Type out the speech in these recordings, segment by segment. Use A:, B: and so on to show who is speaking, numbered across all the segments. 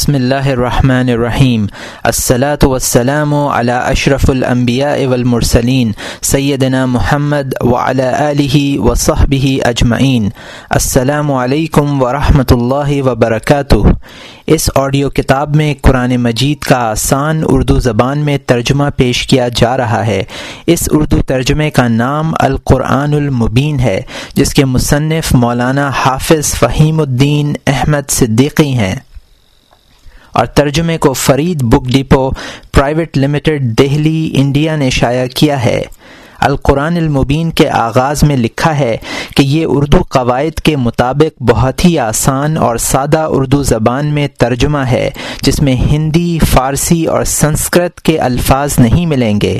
A: بسم اللہ الرحمن الرحیم الصلاۃ والسلام علی اشرف الانبیاء والمرسلین سیدنا محمد وعلی آلہ وصحبہ اجمعین۔ السلام علیکم ورحمۃ اللہ وبرکاتہ۔ اس آڈیو کتاب میں قرآن مجید کا آسان اردو زبان میں ترجمہ پیش کیا جا رہا ہے۔ اس اردو ترجمے کا نام القرآن المبین ہے، جس کے مصنف مولانا حافظ فہیم الدین احمد صدیقی ہیں، اور ترجمے کو Farid book depot private limited Delhi India نے شائع کیا ہے۔ القرآن المبین کے آغاز میں لکھا ہے کہ یہ اردو قواعد کے مطابق بہت ہی آسان اور سادہ اردو زبان میں ترجمہ ہے، جس میں ہندی، فارسی اور سنسکرت کے الفاظ نہیں ملیں گے۔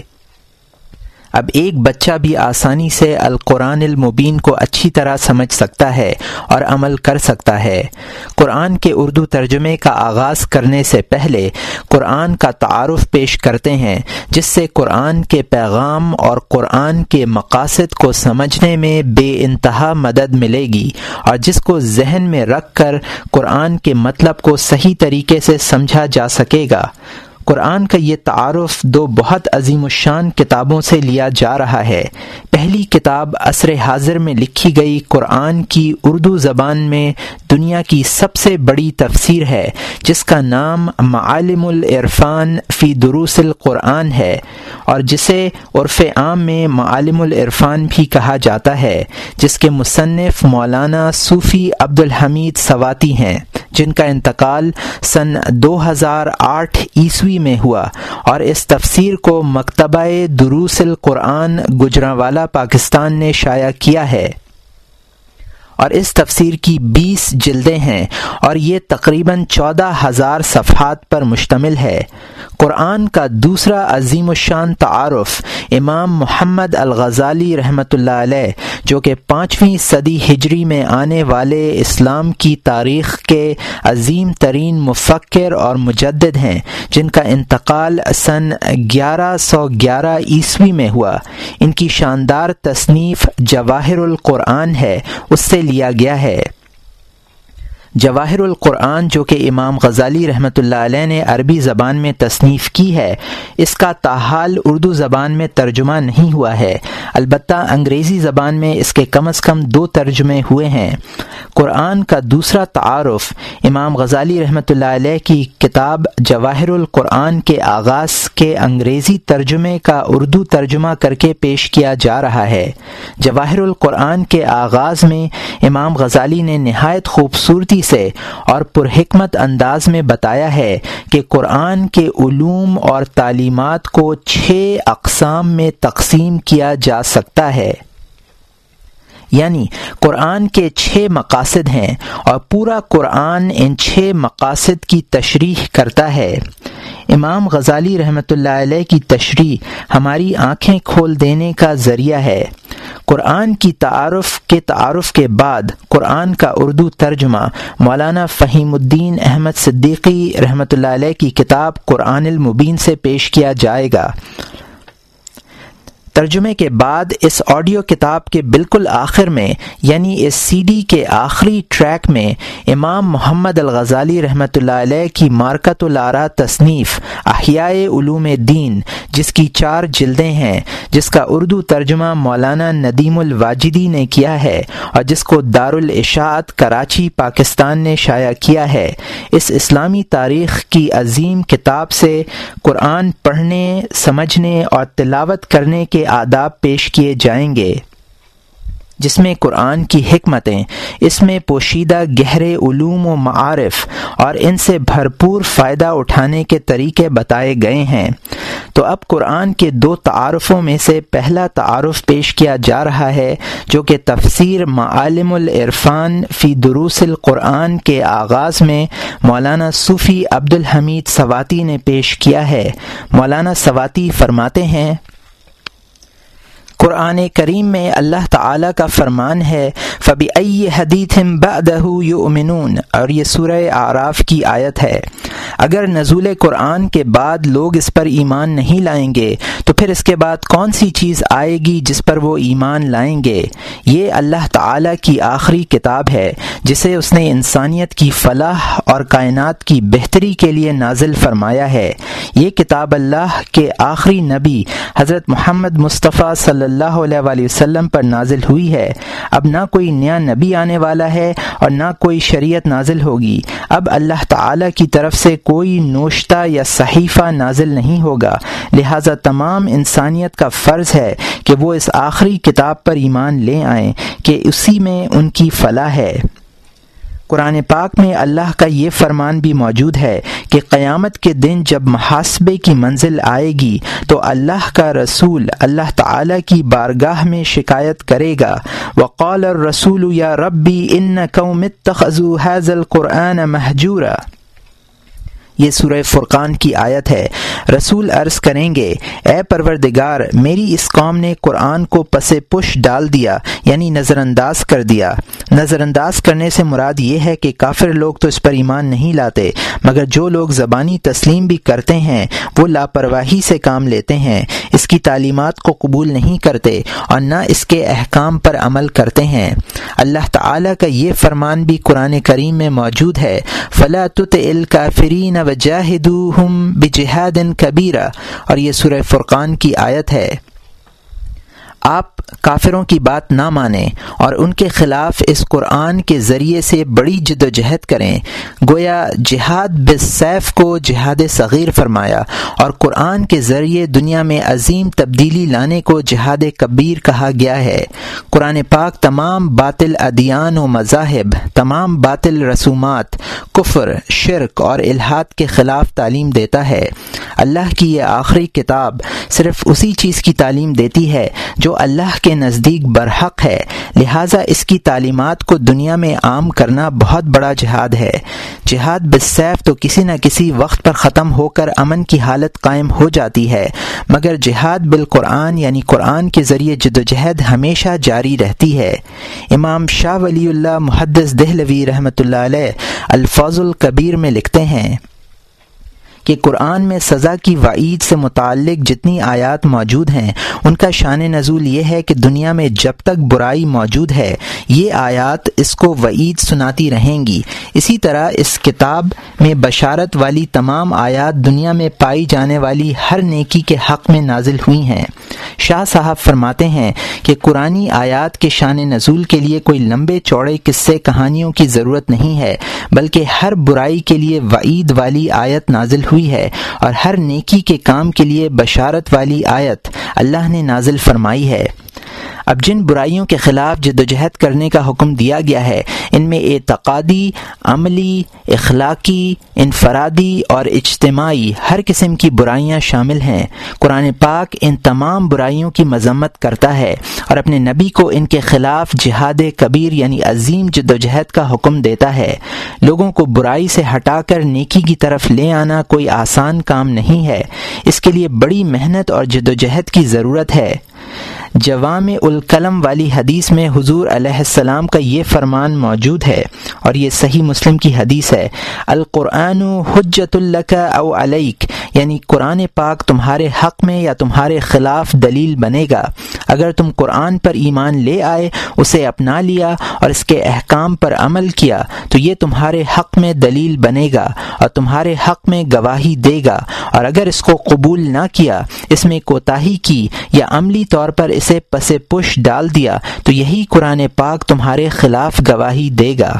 A: اب ایک بچہ بھی آسانی سے القرآن المبین کو اچھی طرح سمجھ سکتا ہے اور عمل کر سکتا ہے۔ قرآن کے اردو ترجمے کا آغاز کرنے سے پہلے قرآن کا تعارف پیش کرتے ہیں، جس سے قرآن کے پیغام اور قرآن کے مقاصد کو سمجھنے میں بے انتہا مدد ملے گی، اور جس کو ذہن میں رکھ کر قرآن کے مطلب کو صحیح طریقے سے سمجھا جا سکے گا۔ قرآن کا یہ تعارف دو بہت عظیم الشان کتابوں سے لیا جا رہا ہے۔ پہلی کتاب عصر حاضر میں لکھی گئی قرآن کی اردو زبان میں دنیا کی سب سے بڑی تفسیر ہے، جس کا نام معالم العرفان فی دروس القرآن ہے، اور جسے عرف عام میں معالم العرفان بھی کہا جاتا ہے، جس کے مصنف مولانا صوفی عبدالحمید سواتی ہیں، جن کا انتقال سن 2008 عیسوی میں ہوا، اور اس تفسیر کو مکتبہ دروس القرآن گوجرانوالہ پاکستان نے شائع کیا ہے، اور اس تفسیر کی 20 جلدیں ہیں، اور یہ تقریباً 14,000 صفحات پر مشتمل ہے۔ قرآن کا دوسرا عظیم الشان تعارف امام محمد الغزالی رحمۃ اللہ علیہ، جو کہ 5ویں صدی ہجری میں آنے والے اسلام کی تاریخ کے عظیم ترین مفکر اور مجدد ہیں، جن کا انتقال سن 1111 عیسوی میں ہوا۔ ان کی شاندار تصنیف جواہر القرآن ہے، اس سے لیا گیا ہے۔ جواہر القرآن، جو کہ امام غزالی رحمۃ اللہ علیہ نے عربی زبان میں تصنیف کی ہے، اس کا تاحال اردو زبان میں ترجمہ نہیں ہوا ہے، البتہ انگریزی زبان میں اس کے کم از کم 2 ترجمے ہوئے ہیں۔ قرآن کا دوسرا تعارف امام غزالی رحمۃ اللہ علیہ کی کتاب جواہر القرآن کے آغاز کے انگریزی ترجمے کا اردو ترجمہ کر کے پیش کیا جا رہا ہے۔ جواہر القرآن کے آغاز میں امام غزالی نے نہایت خوبصورتی سے اور پرحکمت انداز میں بتایا ہے کہ قرآن کے علوم اور تعلیمات کو 6 اقسام میں تقسیم کیا جا سکتا ہے، یعنی قرآن کے 6 مقاصد ہیں، اور پورا قرآن ان 6 مقاصد کی تشریح کرتا ہے۔ امام غزالی رحمۃ اللہ علیہ کی تشریح ہماری آنکھیں کھول دینے کا ذریعہ ہے۔ قرآن کی تعارف کے بعد قرآن کا اردو ترجمہ مولانا فہیم الدین احمد صدیقی رحمۃ اللہ علیہ کی کتاب قرآن المبین سے پیش کیا جائے گا۔ ترجمے کے بعد اس آڈیو کتاب کے بالکل آخر میں، یعنی اس سی ڈی کے آخری ٹریک میں، امام محمد الغزالی رحمۃ اللہ علیہ کی مارکۃ الآراء تصنیف احیاء علوم دین، جس کی 4 جلدیں ہیں، جس کا اردو ترجمہ مولانا ندیم الواجدی نے کیا ہے، اور جس کو دارالاشاعت کراچی پاکستان نے شائع کیا ہے، اس اسلامی تاریخ کی عظیم کتاب سے قرآن پڑھنے، سمجھنے اور تلاوت کرنے کے آداب پیش کیے جائیں گے، جس میں قرآن کی حکمتیں، اس میں پوشیدہ گہرے علوم و معارف اور ان سے بھرپور فائدہ اٹھانے کے طریقے بتائے گئے ہیں۔ تو اب قرآن کے 2 تعارفوں میں سے پہلا تعارف پیش کیا جا رہا ہے، جو کہ تفسیر معالم العرفان فی دروس القرآن کے آغاز میں مولانا صوفی عبدالحمید سواتی نے پیش کیا ہے۔ مولانا سواتی فرماتے ہیں، قرآن کریم میں اللہ تعالیٰ کا فرمان ہے فَبِأَيِّ حَدِيثٍ بَعْدَهُ يُؤْمِنُونَ، اور یہ سورہ اعراف کی آیت ہے۔ اگر نزول قرآن کے بعد لوگ اس پر ایمان نہیں لائیں گے تو پھر اس کے بعد کون سی چیز آئے گی جس پر وہ ایمان لائیں گے؟ یہ اللہ تعالیٰ کی آخری کتاب ہے جسے اس نے انسانیت کی فلاح اور کائنات کی بہتری کے لیے نازل فرمایا ہے۔ یہ کتاب اللہ کے آخری نبی حضرت محمد مصطفیٰ صلی اللہ علیہ وآلہ وسلم پر نازل ہوئی ہے۔ اب نہ کوئی نیا نبی آنے والا ہے اور نہ کوئی شریعت نازل ہوگی۔ اب اللہ تعالی کی طرف سے کوئی نوشتہ یا صحیفہ نازل نہیں ہوگا، لہذا تمام انسانیت کا فرض ہے کہ وہ اس آخری کتاب پر ایمان لے آئیں کہ اسی میں ان کی فلاح ہے۔ قرآن پاک میں اللہ کا یہ فرمان بھی موجود ہے کہ قیامت کے دن جب محاسبے کی منزل آئے گی تو اللہ کا رسول اللہ تعالی کی بارگاہ میں شکایت کرے گا، وقال الرسول یا ربی ان قوم اتخذوا هذا القرآن مہجورا۔ یہ سورہ فرقان کی آیت ہے۔ رسول عرض کریں گے، اے پروردگار، میری اس قوم نے قرآن کو پس پش ڈال دیا، یعنی نظر انداز کر دیا۔ نظر انداز کرنے سے مراد یہ ہے کہ کافر لوگ تو اس پر ایمان نہیں لاتے، مگر جو لوگ زبانی تسلیم بھی کرتے ہیں وہ لاپرواہی سے کام لیتے ہیں، اس کی تعلیمات کو قبول نہیں کرتے اور نہ اس کے احکام پر عمل کرتے ہیں۔ اللہ تعالیٰ کا یہ فرمان بھی قرآن کریم میں موجود ہے، فَلَا تُطِعِ الْكَافِرِينَ وَجَاهِدُوهُمْ بِجِهَادٍ كَبِيرٍ، اور یہ سورہ فرقان کی آیت ہے۔ آپ کافروں کی بات نہ مانیں اور ان کے خلاف اس قرآن کے ذریعے سے بڑی جد و جہد کریں۔ گویا جہاد بالسیف کو جہاد صغیر فرمایا اور قرآن کے ذریعے دنیا میں عظیم تبدیلی لانے کو جہاد کبیر کہا گیا ہے۔ قرآن پاک تمام باطل ادیان و مذاہب، تمام باطل رسومات، کفر، شرک اور الحاد کے خلاف تعلیم دیتا ہے۔ اللہ کی یہ آخری کتاب صرف اسی چیز کی تعلیم دیتی ہے جو اللہ کے نزدیک برحق ہے، لہٰذا اس کی تعلیمات کو دنیا میں عام کرنا بہت بڑا جہاد ہے۔ جہاد بالسیف تو کسی نہ کسی وقت پر ختم ہو کر امن کی حالت قائم ہو جاتی ہے، مگر جہاد بالقرآن یعنی قرآن کے ذریعے جدوجہد ہمیشہ جاری رہتی ہے۔ امام شاہ ولی اللہ محدث دہلوی رحمۃ اللہ علیہ الفاظ الکبیر میں لکھتے ہیں کہ قرآن میں سزا کی وعید سے متعلق جتنی آیات موجود ہیں ان کا شان نزول یہ ہے کہ دنیا میں جب تک برائی موجود ہے یہ آیات اس کو وعید سناتی رہیں گی۔ اسی طرح اس کتاب میں بشارت والی تمام آیات دنیا میں پائی جانے والی ہر نیکی کے حق میں نازل ہوئی ہیں۔ شاہ صاحب فرماتے ہیں کہ قرآنی آیات کے شان نزول کے لیے کوئی لمبے چوڑے قصے کہانیوں کی ضرورت نہیں ہے، بلکہ ہر برائی کے لیے وعید والی آیت نازل ہوئی ہے اور ہر نیکی کے کام کے لیے بشارت والی آیت اللہ نے نازل فرمائی ہے۔ اب جن برائیوں کے خلاف جدوجہد کرنے کا حکم دیا گیا ہے ان میں اعتقادی، عملی، اخلاقی، انفرادی اور اجتماعی ہر قسم کی برائیاں شامل ہیں۔ قرآن پاک ان تمام برائیوں کی مذمت کرتا ہے اور اپنے نبی کو ان کے خلاف جہاد کبیر یعنی عظیم جدوجہد کا حکم دیتا ہے۔ لوگوں کو برائی سے ہٹا کر نیکی کی طرف لے آنا کوئی آسان کام نہیں ہے، اس کے لیے بڑی محنت اور جدوجہد کی ضرورت ہے۔ جوامع الکلم والی حدیث میں حضور علیہ السلام کا یہ فرمان موجود ہے اور یہ صحیح مسلم کی حدیث ہے، القرآن حجۃ لک او علیک، یعنی قرآن پاک تمہارے حق میں یا تمہارے خلاف دلیل بنے گا۔ اگر تم قرآن پر ایمان لے آئے، اسے اپنا لیا اور اس کے احکام پر عمل کیا تو یہ تمہارے حق میں دلیل بنے گا اور تمہارے حق میں گواہی دے گا، اور اگر اس کو قبول نہ کیا، اس میں کوتاہی کی یا عملی طور پر اسے پس پش ڈال دیا تو یہی قرآن پاک تمہارے خلاف گواہی دے گا۔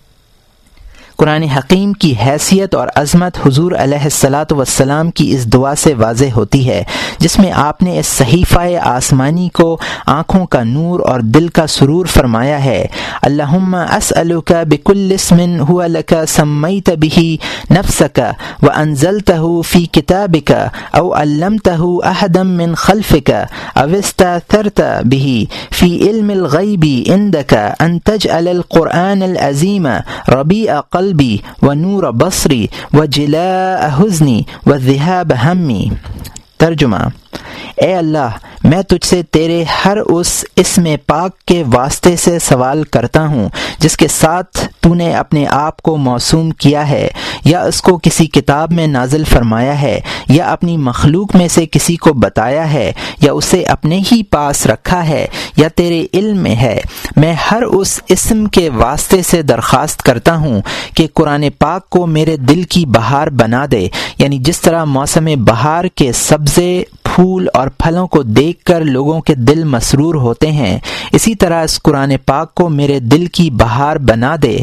A: قرآن حکیم کی حیثیت اور عظمت حضور علیہ الصلاۃ والسلام کی اس دعا سے واضح ہوتی ہے جس میں آپ نے اس صحیفہ آسمانی کو آنکھوں کا نور اور دل کا سرور فرمایا ہے۔ اللہم اسألک بکل اسم هو لک سمیت به نفسک وانزلتہ فی کتابک او علمتہ احدا من خلفک او استأثرت به فی علم الغیب عندک ان تجعل القرآن العظیم ربیع قلبی ونور بصری وجلاء حزنی وذہاب ہمی۔ ترجمہ: اے اللہ، میں تجھ سے تیرے ہر اس اسم پاک کے واسطے سے سوال کرتا ہوں جس کے ساتھ تو نے اپنے آپ کو موسوم کیا ہے یا اس کو کسی کتاب میں نازل فرمایا ہے یا اپنی مخلوق میں سے کسی کو بتایا ہے یا اسے اپنے ہی پاس رکھا ہے یا تیرے علم میں ہے، میں ہر اس اسم کے واسطے سے درخواست کرتا ہوں کہ قرآن پاک کو میرے دل کی بہار بنا دے، یعنی جس طرح موسم بہار کے سبزے، پھول اور پھلوں کو دیکھ کر لوگوں کے دل مسرور ہوتے ہیں، اسی طرح اس قرآن پاک کو میرے دل کی بہار بنا دے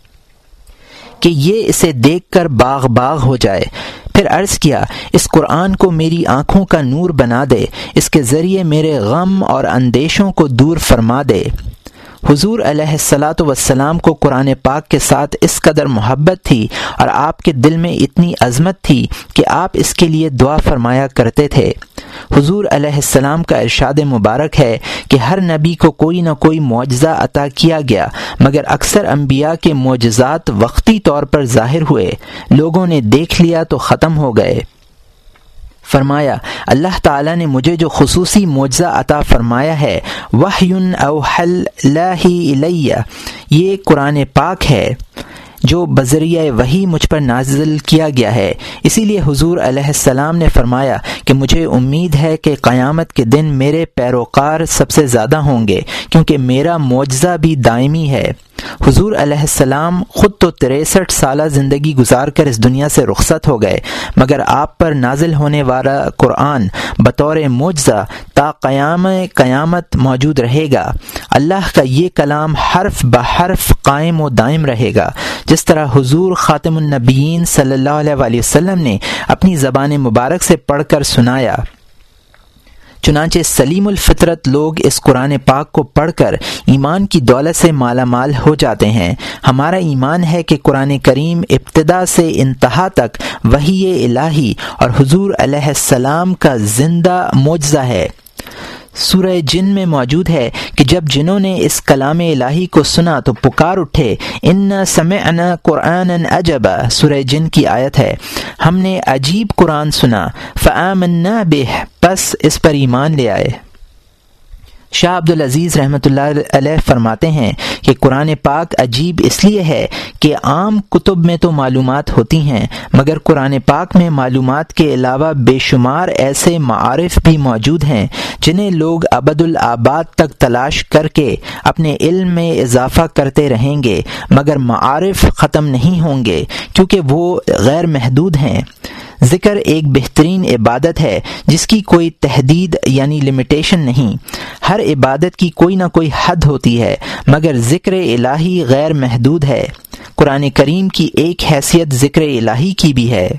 A: کہ یہ اسے دیکھ کر باغ باغ ہو جائے۔ پھر عرض کیا، اس قرآن کو میری آنکھوں کا نور بنا دے، اس کے ذریعے میرے غم اور اندیشوں کو دور فرما دے۔ حضور علیہ الصلاۃ والسلام کو قرآن پاک کے ساتھ اس قدر محبت تھی اور آپ کے دل میں اتنی عظمت تھی کہ آپ اس کے لیے دعا فرمایا کرتے تھے۔ حضور علیہ السلام کا ارشاد مبارک ہے کہ ہر نبی کو کوئی نہ کوئی معجزہ عطا کیا گیا، مگر اکثر انبیاء کے معجزات وقتی طور پر ظاہر ہوئے، لوگوں نے دیکھ لیا تو ختم ہو گئے۔ فرمایا، اللہ تعالیٰ نے مجھے جو خصوصی معجزہ عطا فرمایا ہے، وحی اوحی اللہ الی، یہ قرآن پاک ہے جو بذریعہ وحی مجھ پر نازل کیا گیا ہے۔ اسی لیے حضور علیہ السلام نے فرمایا کہ مجھے امید ہے کہ قیامت کے دن میرے پیروکار سب سے زیادہ ہوں گے، کیونکہ میرا معجزہ بھی دائمی ہے۔ حضور علیہ السلام خود تو 63 سالہ زندگی گزار کر اس دنیا سے رخصت ہو گئے، مگر آپ پر نازل ہونے والا قرآن بطور معجزہ تا قیامت موجود رہے گا۔ اللہ کا یہ کلام حرف بحرف قائم و دائم رہے گا، جس طرح حضور خاتم النبیین صلی اللہ علیہ وسلم نے اپنی زبان مبارک سے پڑھ کر سنایا۔ چنانچہ سلیم الفطرت لوگ اس قرآن پاک کو پڑھ کر ایمان کی دولت سے مالا مال ہو جاتے ہیں۔ ہمارا ایمان ہے کہ قرآن کریم ابتدا سے انتہا تک وحی الہی اور حضور علیہ السلام کا زندہ معجزہ ہے۔ سورہ جن میں موجود ہے کہ جب جنوں نے اس کلام الہی کو سنا تو پکار اٹھے، انا سمعنا قرآنا عجبا، سورہ جن کی آیت ہے، ہم نے عجیب قرآن سنا، فآمنا بہ، پس اس پر ایمان لے آئے۔ شاہ عبدالعزیز رحمۃ اللہ علیہ فرماتے ہیں کہ قرآن پاک عجیب اس لیے ہے کہ عام کتب میں تو معلومات ہوتی ہیں، مگر قرآن پاک میں معلومات کے علاوہ بے شمار ایسے معارف بھی موجود ہیں جنہیں لوگ ابد الآباد تک تلاش کر کے اپنے علم میں اضافہ کرتے رہیں گے، مگر معارف ختم نہیں ہوں گے کیونکہ وہ غیر محدود ہیں۔ ذکر ایک بہترین عبادت ہے جس کی کوئی تحدید یعنی لمیٹیشن نہیں۔ ہر عبادت کی کوئی نہ کوئی حد ہوتی ہے، مگر ذکر الہی غیر محدود ہے۔ قرآن کریم کی ایک حیثیت ذکر الہی کی بھی ہے۔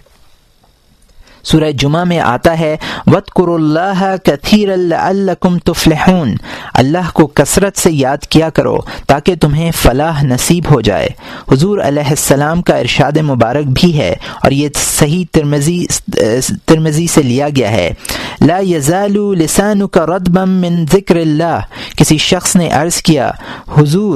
A: سورہ جمعہ میں آتا ہے، وَاذْكُرُوا اللَّهَ كَثِيرًا لَعَلَّكُمْ تُفْلِحُونَ، اللہ کو کثرت سے یاد کیا کرو تاکہ تمہیں فلاح نصیب ہو جائے۔ حضور علیہ السلام کا ارشاد مبارک بھی ہے اور یہ صحیح ترمذی سے لیا گیا ہے، لا يزال لسانك رطبا من ذکر اللہ۔ کسی شخص نے عرض کیا، حضور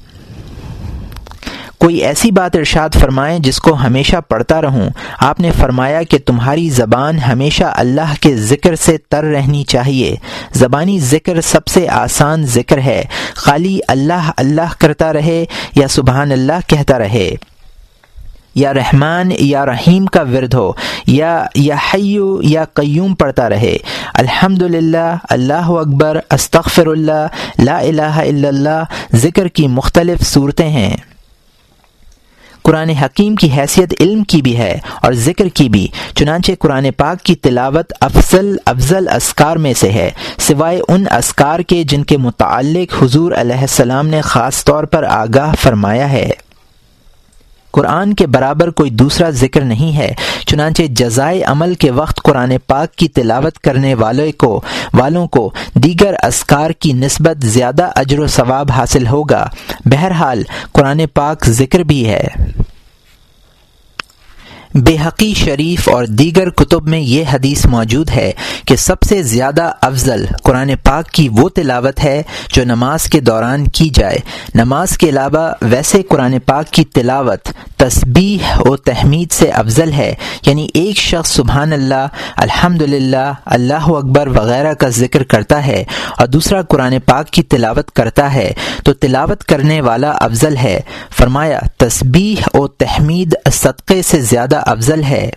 A: کوئی ایسی بات ارشاد فرمائیں جس کو ہمیشہ پڑھتا رہوں۔ آپ نے فرمایا کہ تمہاری زبان ہمیشہ اللہ کے ذکر سے تر رہنی چاہیے۔ زبانی ذکر سب سے آسان ذکر ہے، خالی اللہ اللہ کرتا رہے یا سبحان اللہ کہتا رہے، یا رحمان یا رحیم کا ورد ہو، یا حی یا قیوم پڑھتا رہے، الحمدللہ، اللہ اکبر، استغفر اللہ، لا الہ الا اللہ۔ ذکر کی مختلف صورتیں ہیں۔ قرآن حکیم کی حیثیت علم کی بھی ہے اور ذکر کی بھی، چنانچہ قرآن پاک کی تلاوت افضل اذکار میں سے ہے، سوائے ان اذکار کے جن کے متعلق حضور علیہ السلام نے خاص طور پر آگاہ فرمایا ہے۔ قرآن کے برابر کوئی دوسرا ذکر نہیں ہے، چنانچہ جزائے عمل کے وقت قرآن پاک کی تلاوت کرنے والوں کو دیگر اذکار کی نسبت زیادہ اجر و ثواب حاصل ہوگا۔ بہرحال قرآن پاک ذکر بھی ہے۔ بیہقی شریف اور دیگر کتب میں یہ حدیث موجود ہے کہ سب سے زیادہ افضل قرآن پاک کی وہ تلاوت ہے جو نماز کے دوران کی جائے۔ نماز کے علاوہ ویسے قرآن پاک کی تلاوت تسبیح و تحمید سے افضل ہے، یعنی ایک شخص سبحان اللہ، الحمدللہ، اللہ اکبر وغیرہ کا ذکر کرتا ہے اور دوسرا قرآن پاک کی تلاوت کرتا ہے تو تلاوت کرنے والا افضل ہے۔ فرمایا تسبیح و تحمید صدقے سے زیادہ افضل ہے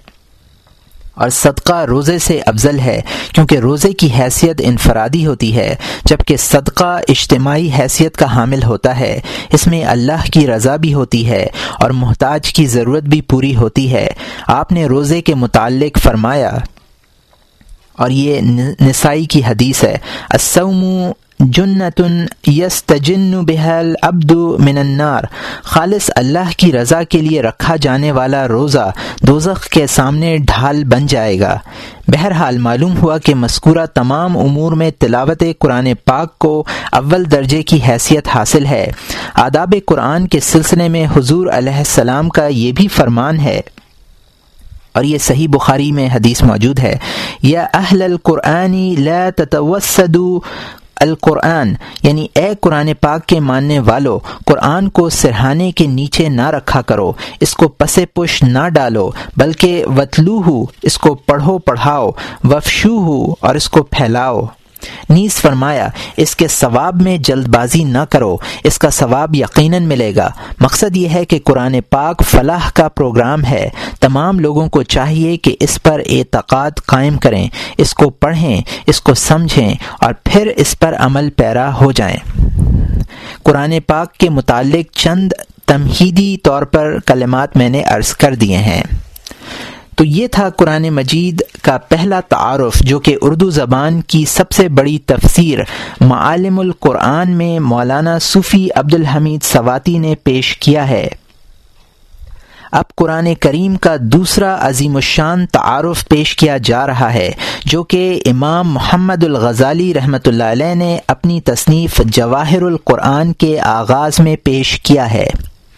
A: اور صدقہ روزے سے افضل ہے، کیونکہ روزے کی حیثیت انفرادی ہوتی ہے جبکہ صدقہ اجتماعی حیثیت کا حامل ہوتا ہے۔ اس میں اللہ کی رضا بھی ہوتی ہے اور محتاج کی ضرورت بھی پوری ہوتی ہے۔ آپ نے روزے کے متعلق فرمایا، اور یہ نسائی کی حدیث ہے، الصوم جنۃ یستجن بها العبد من النار، خالص اللہ کی رضا کے لیے رکھا جانے والا روزہ دوزخ کے سامنے ڈھال بن جائے گا۔ بہرحال معلوم ہوا کہ مذکورہ تمام امور میں تلاوت قرآن پاک کو اول درجے کی حیثیت حاصل ہے۔ آداب قرآن کے سلسلے میں حضور علیہ السلام کا یہ بھی فرمان ہے، اور یہ صحیح بخاری میں حدیث موجود ہے، یا اہل القرآن لا تتوسدوا القرآن، یعنی اے قرآن پاک کے ماننے والو، قرآن کو سرہانے کے نیچے نہ رکھا کرو، اس کو پس پش نہ ڈالو، بلکہ وتلوہ، اس کو پڑھو پڑھاؤ، وفشوہ، اور اس کو پھیلاؤ۔ نیز فرمایا اس کے ثواب میں جلد بازی نہ کرو، اس کا ثواب یقیناً ملے گا۔ مقصد یہ ہے کہ قرآن پاک فلاح کا پروگرام ہے، تمام لوگوں کو چاہیے کہ اس پر اعتقاد قائم کریں، اس کو پڑھیں، اس کو سمجھیں اور پھر اس پر عمل پیرا ہو جائیں۔ قرآن پاک کے متعلق چند تمہیدی طور پر کلمات میں نے عرض کر دیے ہیں۔ تو یہ تھا قرآن مجید کا پہلا تعارف، جو کہ اردو زبان کی سب سے بڑی تفسیر معالم القرآن میں مولانا صوفی عبدالحمید سواتی نے پیش کیا ہے۔ اب قرآن کریم کا دوسرا عظیم الشان تعارف پیش کیا جا رہا ہے، جو کہ امام محمد الغزالی رحمۃ اللہ علیہ نے اپنی تصنیف جواہر القرآن کے آغاز میں پیش کیا ہے۔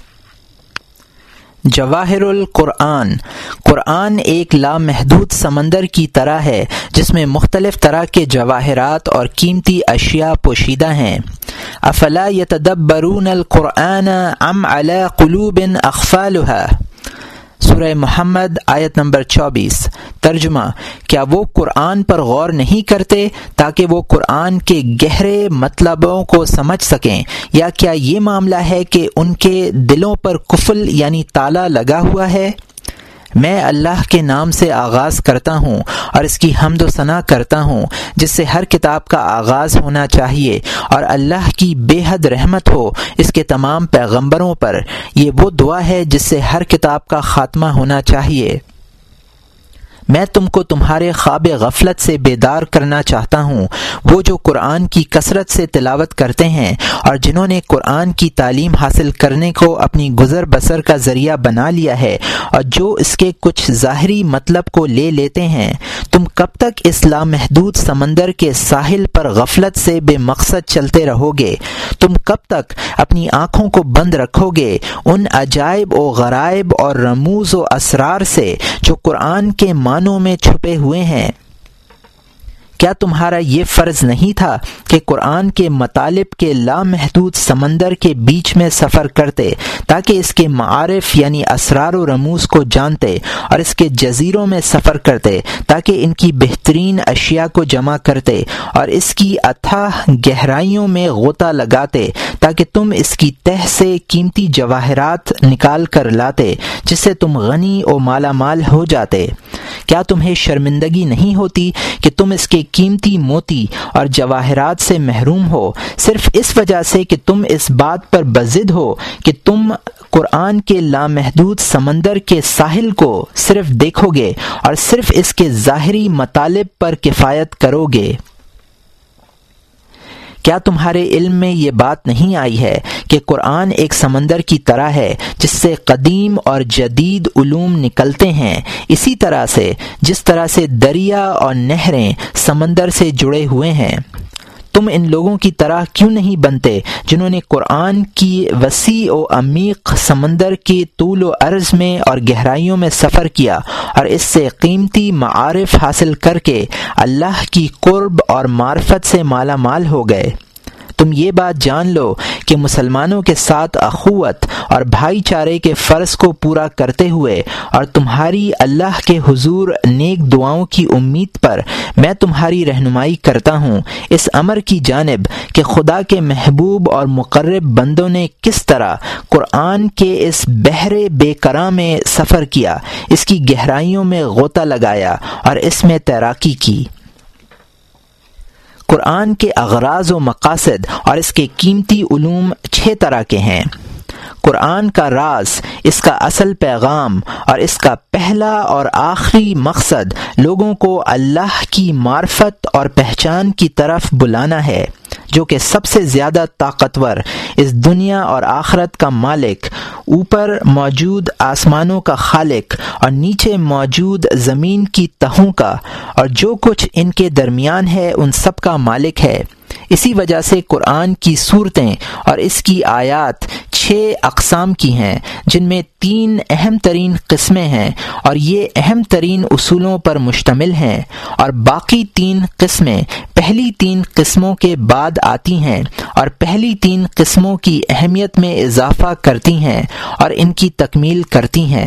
A: جواہر القرآن، قرآن ایک لامحدود سمندر کی طرح ہے جس میں مختلف طرح کے جواہرات اور قیمتی اشیاء پوشیدہ ہیں۔ افلا یتدبرون القرآن ام علی قلوب اقفالها، سورہ محمد آیت نمبر 24۔ ترجمہ، کیا وہ قرآن پر غور نہیں کرتے تاکہ وہ قرآن کے گہرے مطلبوں کو سمجھ سکیں، یا کیا یہ معاملہ ہے کہ ان کے دلوں پر قفل یعنی تالا لگا ہوا ہے؟ میں اللہ کے نام سے آغاز کرتا ہوں اور اس کی حمد و ثنا کرتا ہوں جس سے ہر کتاب کا آغاز ہونا چاہیے، اور اللہ کی بے حد رحمت ہو اس کے تمام پیغمبروں پر۔ یہ وہ دعا ہے جس سے ہر کتاب کا خاتمہ ہونا چاہیے۔ میں تم کو تمہارے خواب غفلت سے بیدار کرنا چاہتا ہوں، وہ جو قرآن کی کثرت سے تلاوت کرتے ہیں اور جنہوں نے قرآن کی تعلیم حاصل کرنے کو اپنی گزر بسر کا ذریعہ بنا لیا ہے اور جو اس کے کچھ ظاہری مطلب کو لے لیتے ہیں۔ تم کب تک اس لامحدود سمندر کے ساحل پر غفلت سے بے مقصد چلتے رہو گے؟ تم کب تک اپنی آنکھوں کو بند رکھو گے ان عجائب و غرائب اور رموز و اسرار سے جو قرآن کے معنوں میں چھپے ہوئے ہیں؟ کیا تمہارا یہ فرض نہیں تھا کہ قرآن کے مطالب کے لامحدود سمندر کے بیچ میں سفر کرتے تاکہ اس کے معارف یعنی اسرار و رموز کو جانتے، اور اس کے جزیروں میں سفر کرتے تاکہ ان کی بہترین اشیاء کو جمع کرتے، اور اس کی اتھاہ گہرائیوں میں غوطہ لگاتے تاکہ تم اس کی تہ سے قیمتی جواہرات نکال کر لاتے جس سے تم غنی و مالا مال ہو جاتے؟ کیا تمہیں شرمندگی نہیں ہوتی کہ تم اس کے قیمتی موتی اور جواہرات سے محروم ہو، صرف اس وجہ سے کہ تم اس بات پر بضد ہو کہ تم قرآن کے لامحدود سمندر کے ساحل کو صرف دیکھو گے اور صرف اس کے ظاہری مطالب پر کفایت کرو گے؟ کیا تمہارے علم میں یہ بات نہیں آئی ہے کہ قرآن ایک سمندر کی طرح ہے جس سے قدیم اور جدید علوم نکلتے ہیں، اسی طرح سے جس طرح سے دریا اور نہریں سمندر سے جڑے ہوئے ہیں؟ تم ان لوگوں کی طرح کیوں نہیں بنتے جنہوں نے قرآن کی وسیع و عمیق سمندر کے طول و عرض میں اور گہرائیوں میں سفر کیا اور اس سے قیمتی معارف حاصل کر کے اللہ کی قرب اور معرفت سے مالا مال ہو گئے۔ تم یہ بات جان لو کہ مسلمانوں کے ساتھ اخوت اور بھائی چارے کے فرض کو پورا کرتے ہوئے اور تمہاری اللہ کے حضور نیک دعاؤں کی امید پر میں تمہاری رہنمائی کرتا ہوں اس امر کی جانب کہ خدا کے محبوب اور مقرب بندوں نے کس طرح قرآن کے اس بحر بے کراں میں سفر کیا، اس کی گہرائیوں میں غوطہ لگایا اور اس میں تیراکی کی۔ قرآن کے اغراض و مقاصد اور اس کے قیمتی علوم 6 طرح کے ہیں۔ قرآن کا راز، اس کا اصل پیغام اور اس کا پہلا اور آخری مقصد لوگوں کو اللہ کی معرفت اور پہچان کی طرف بلانا ہے، جو کہ سب سے زیادہ طاقتور، اس دنیا اور آخرت کا مالک، اوپر موجود آسمانوں کا خالق اور نیچے موجود زمین کی تہوں کا اور جو کچھ ان کے درمیان ہے ان سب کا مالک ہے۔ اسی وجہ سے قرآن کی صورتیں اور اس کی آیات 6 اقسام کی ہیں، جن میں 3 اہم ترین قسمیں ہیں اور یہ اہم ترین اصولوں پر مشتمل ہیں، اور باقی 3 قسمیں پہلی 3 قسموں کے بعد آتی ہیں اور پہلی 3 قسموں کی اہمیت میں اضافہ کرتی ہیں اور ان کی تکمیل کرتی ہیں۔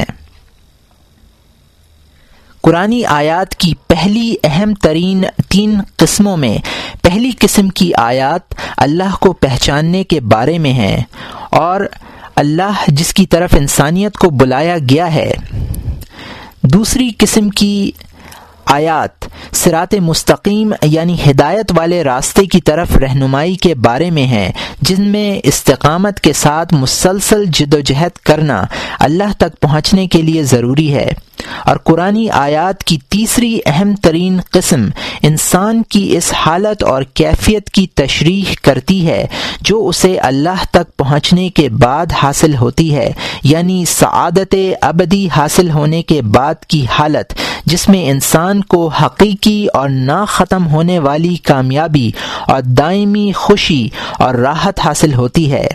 A: قرآنی آیات کی پہلی اہم ترین 3 قسموں میں پہلی قسم کی آیات اللہ کو پہچاننے کے بارے میں ہیں اور اللہ جس کی طرف انسانیت کو بلایا گیا ہے۔ دوسری قسم کی آیات صراط مستقیم یعنی ہدایت والے راستے کی طرف رہنمائی کے بارے میں ہیں، جن میں استقامت کے ساتھ مسلسل جد و جہد کرنا اللہ تک پہنچنے کے لیے ضروری ہے۔ اور قرآنی آیات کی تیسری اہم ترین قسم انسان کی اس حالت اور کیفیت کی تشریح کرتی ہے جو اسے اللہ تک پہنچنے کے بعد حاصل ہوتی ہے، یعنی سعادت ابدی حاصل ہونے کے بعد کی حالت، جس میں انسان کو حقیقی اور نہ ختم ہونے والی کامیابی اور دائمی خوشی اور راحت حاصل ہوتی ہے۔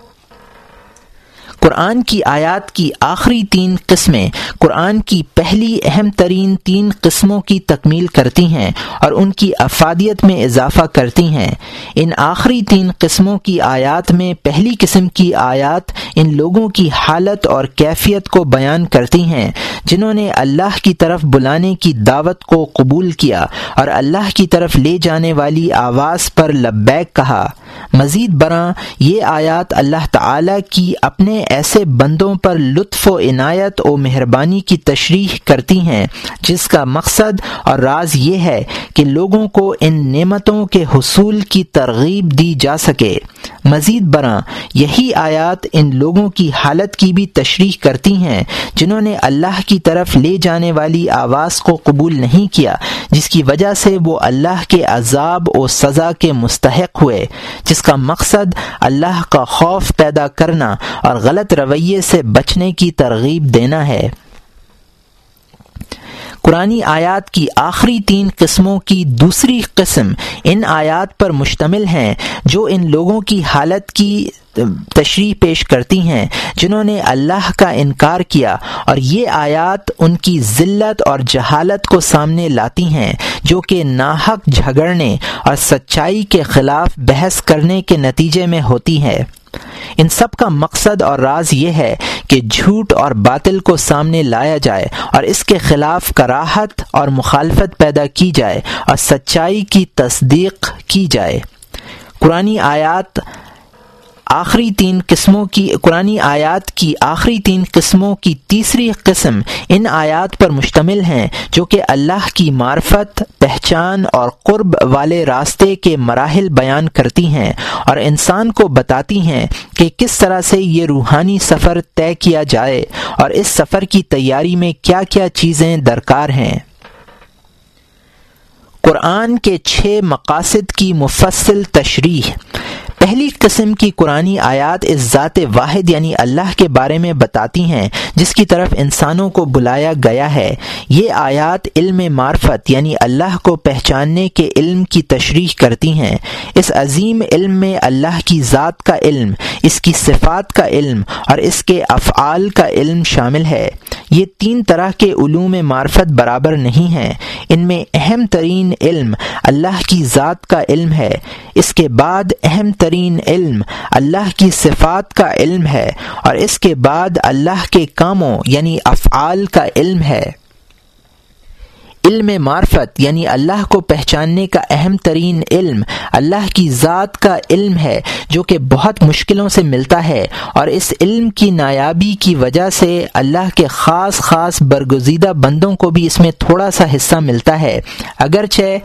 A: قرآن کی آیات کی آخری 3 قسمیں قرآن کی پہلی اہم ترین 3 قسموں کی تکمیل کرتی ہیں اور ان کی افادیت میں اضافہ کرتی ہیں۔ ان آخری 3 قسموں کی آیات میں پہلی قسم کی آیات ان لوگوں کی حالت اور کیفیت کو بیان کرتی ہیں جنہوں نے اللہ کی طرف بلانے کی دعوت کو قبول کیا اور اللہ کی طرف لے جانے والی آواز پر لبیک کہا۔ مزید برآں یہ آیات اللہ تعالی کی اپنے ایسے بندوں پر لطف و عنایت و مہربانی کی تشریح کرتی ہیں جس کا مقصد اور راز یہ ہے کہ لوگوں کو ان نعمتوں کے حصول کی ترغیب دی جا سکے۔ مزید برآں یہی آیات ان لوگوں کی حالت کی بھی تشریح کرتی ہیں جنہوں نے اللہ کی طرف لے جانے والی آواز کو قبول نہیں کیا، جس کی وجہ سے وہ اللہ کے عذاب و سزا کے مستحق ہوئے، جس کا مقصد اللہ کا خوف پیدا کرنا اور غلط رویے سے بچنے کی ترغیب دینا ہے۔ قرآنی آیات کی آخری 3 قسموں کی دوسری قسم ان آیات پر مشتمل ہیں جو ان لوگوں کی حالت کی تشریح پیش کرتی ہیں جنہوں نے اللہ کا انکار کیا، اور یہ آیات ان کی ذلت اور جہالت کو سامنے لاتی ہیں جو کہ ناحق جھگڑنے اور سچائی کے خلاف بحث کرنے کے نتیجے میں ہوتی ہے۔ ان سب کا مقصد اور راز یہ ہے کہ جھوٹ اور باطل کو سامنے لایا جائے اور اس کے خلاف کراہت اور مخالفت پیدا کی جائے اور سچائی کی تصدیق کی جائے۔ قرآنی آیات کی آخری 3 قسموں کی تیسری قسم ان آیات پر مشتمل ہیں جو کہ اللہ کی معرفت، پہچان اور قرب والے راستے کے مراحل بیان کرتی ہیں اور انسان کو بتاتی ہیں کہ کس طرح سے یہ روحانی سفر طے کیا جائے اور اس سفر کی تیاری میں کیا کیا چیزیں درکار ہیں۔ قرآن کے 6 مقاصد کی مفصل تشریح۔ پہلی قسم کی قرآنی آیات اس ذات واحد یعنی اللہ کے بارے میں بتاتی ہیں جس کی طرف انسانوں کو بلایا گیا ہے۔ یہ آیات علم معرفت یعنی اللہ کو پہچاننے کے علم کی تشریح کرتی ہیں۔ اس عظیم علم میں اللہ کی ذات کا علم، اس کی صفات کا علم اور اس کے افعال کا علم شامل ہے۔ یہ تین طرح کے علوم معرفت برابر نہیں ہیں۔ ان میں اہم ترین علم اللہ کی ذات کا علم ہے، اس کے بعد اہم ترین علم اللہ کی صفات کا علم ہے اور اس کے بعد اللہ کے کاموں یعنی افعال کا علم ہے۔ علم معرفت یعنی اللہ کو پہچاننے کا اہم ترین علم اللہ کی ذات کا علم ہے جو کہ بہت مشکلوں سے ملتا ہے، اور اس علم کی نایابی کی وجہ سے اللہ کے خاص برگزیدہ بندوں کو بھی اس میں تھوڑا سا حصہ ملتا ہے، اگرچہ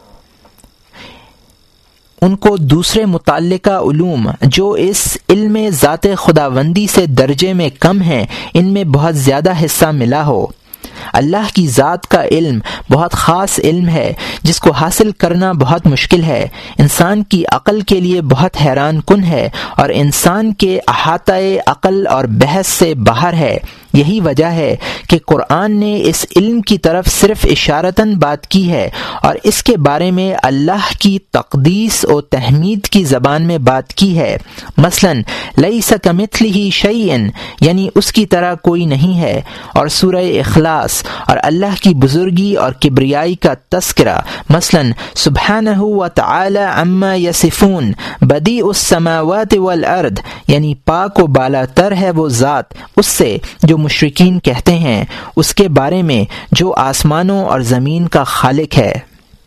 A: ان کو دوسرے متعلقہ علوم جو اس علم ذات خداوندی سے درجے میں کم ہیں ان میں بہت زیادہ حصہ ملا ہو۔ اللہ کی ذات کا علم بہت خاص علم ہے جس کو حاصل کرنا بہت مشکل ہے، انسان کی عقل کے لیے بہت حیران کن ہے اور انسان کے احاطہ عقل اور بحث سے باہر ہے۔ یہی وجہ ہے کہ قرآن نے اس علم کی طرف صرف اشارتاً بات کی ہے اور اس کے بارے میں اللہ کی تقدیس و تحمید کی زبان میں بات کی ہے۔ مثلا لیس کمثلہ شیء یعنی اس کی طرح کوئی نہیں ہے، اور سورہ اخلاص اور اللہ کی بزرگی اور کبریائی کا تذکرہ، مثلا سبحانہ وتعالی عما یصفون بدیع السماوات والارض یعنی پاک و بالا تر ہے وہ ذات اس سے جو مشرکین کہتے ہیں، اس کے بارے میں جو آسمانوں اور زمین کا خالق ہے۔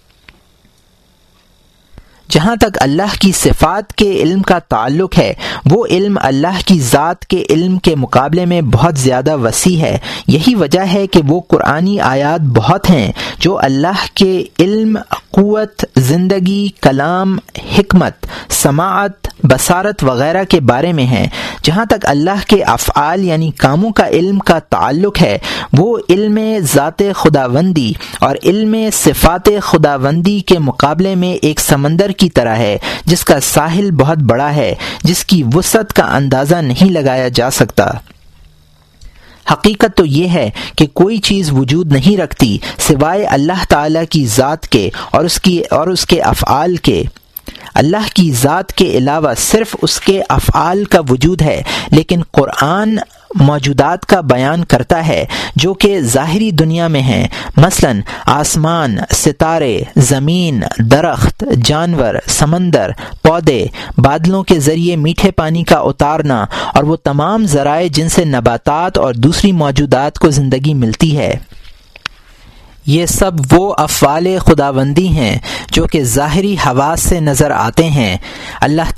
A: جہاں تک اللہ کی صفات کے علم کا تعلق ہے، وہ علم اللہ کی ذات کے علم کے مقابلے میں بہت زیادہ وسیع ہے۔ یہی وجہ ہے کہ وہ قرآنی آیات بہت ہیں جو اللہ کے علم، قوت، زندگی، کلام، حکمت، سماعت، بصارت وغیرہ کے بارے میں ہیں۔ جہاں تک اللہ کے افعال یعنی کاموں کا علم کا تعلق ہے، وہ علم ذات خداوندی اور علم صفات خداوندی کے مقابلے میں ایک سمندر کی طرح ہے جس کا ساحل بہت بڑا ہے، جس کی وسعت کا اندازہ نہیں لگایا جا سکتا۔ حقیقت تو یہ ہے کہ کوئی چیز وجود نہیں رکھتی سوائے اللہ تعالیٰ کی ذات کے اور اس کے افعال کے۔ اللہ کی ذات کے علاوہ صرف اس کے افعال کا وجود ہے، لیکن قرآن موجودات کا بیان کرتا ہے جو کہ ظاہری دنیا میں ہیں، مثلا آسمان، ستارے، زمین، درخت، جانور، سمندر، پودے، بادلوں کے ذریعے میٹھے پانی کا اتارنا اور وہ تمام ذرائع جن سے نباتات اور دوسری موجودات کو زندگی ملتی ہے۔ یہ سب وہ افعال خداوندی ہیں جو کہ ظاہری حواس سے نظر آتے ہیں۔ اللہ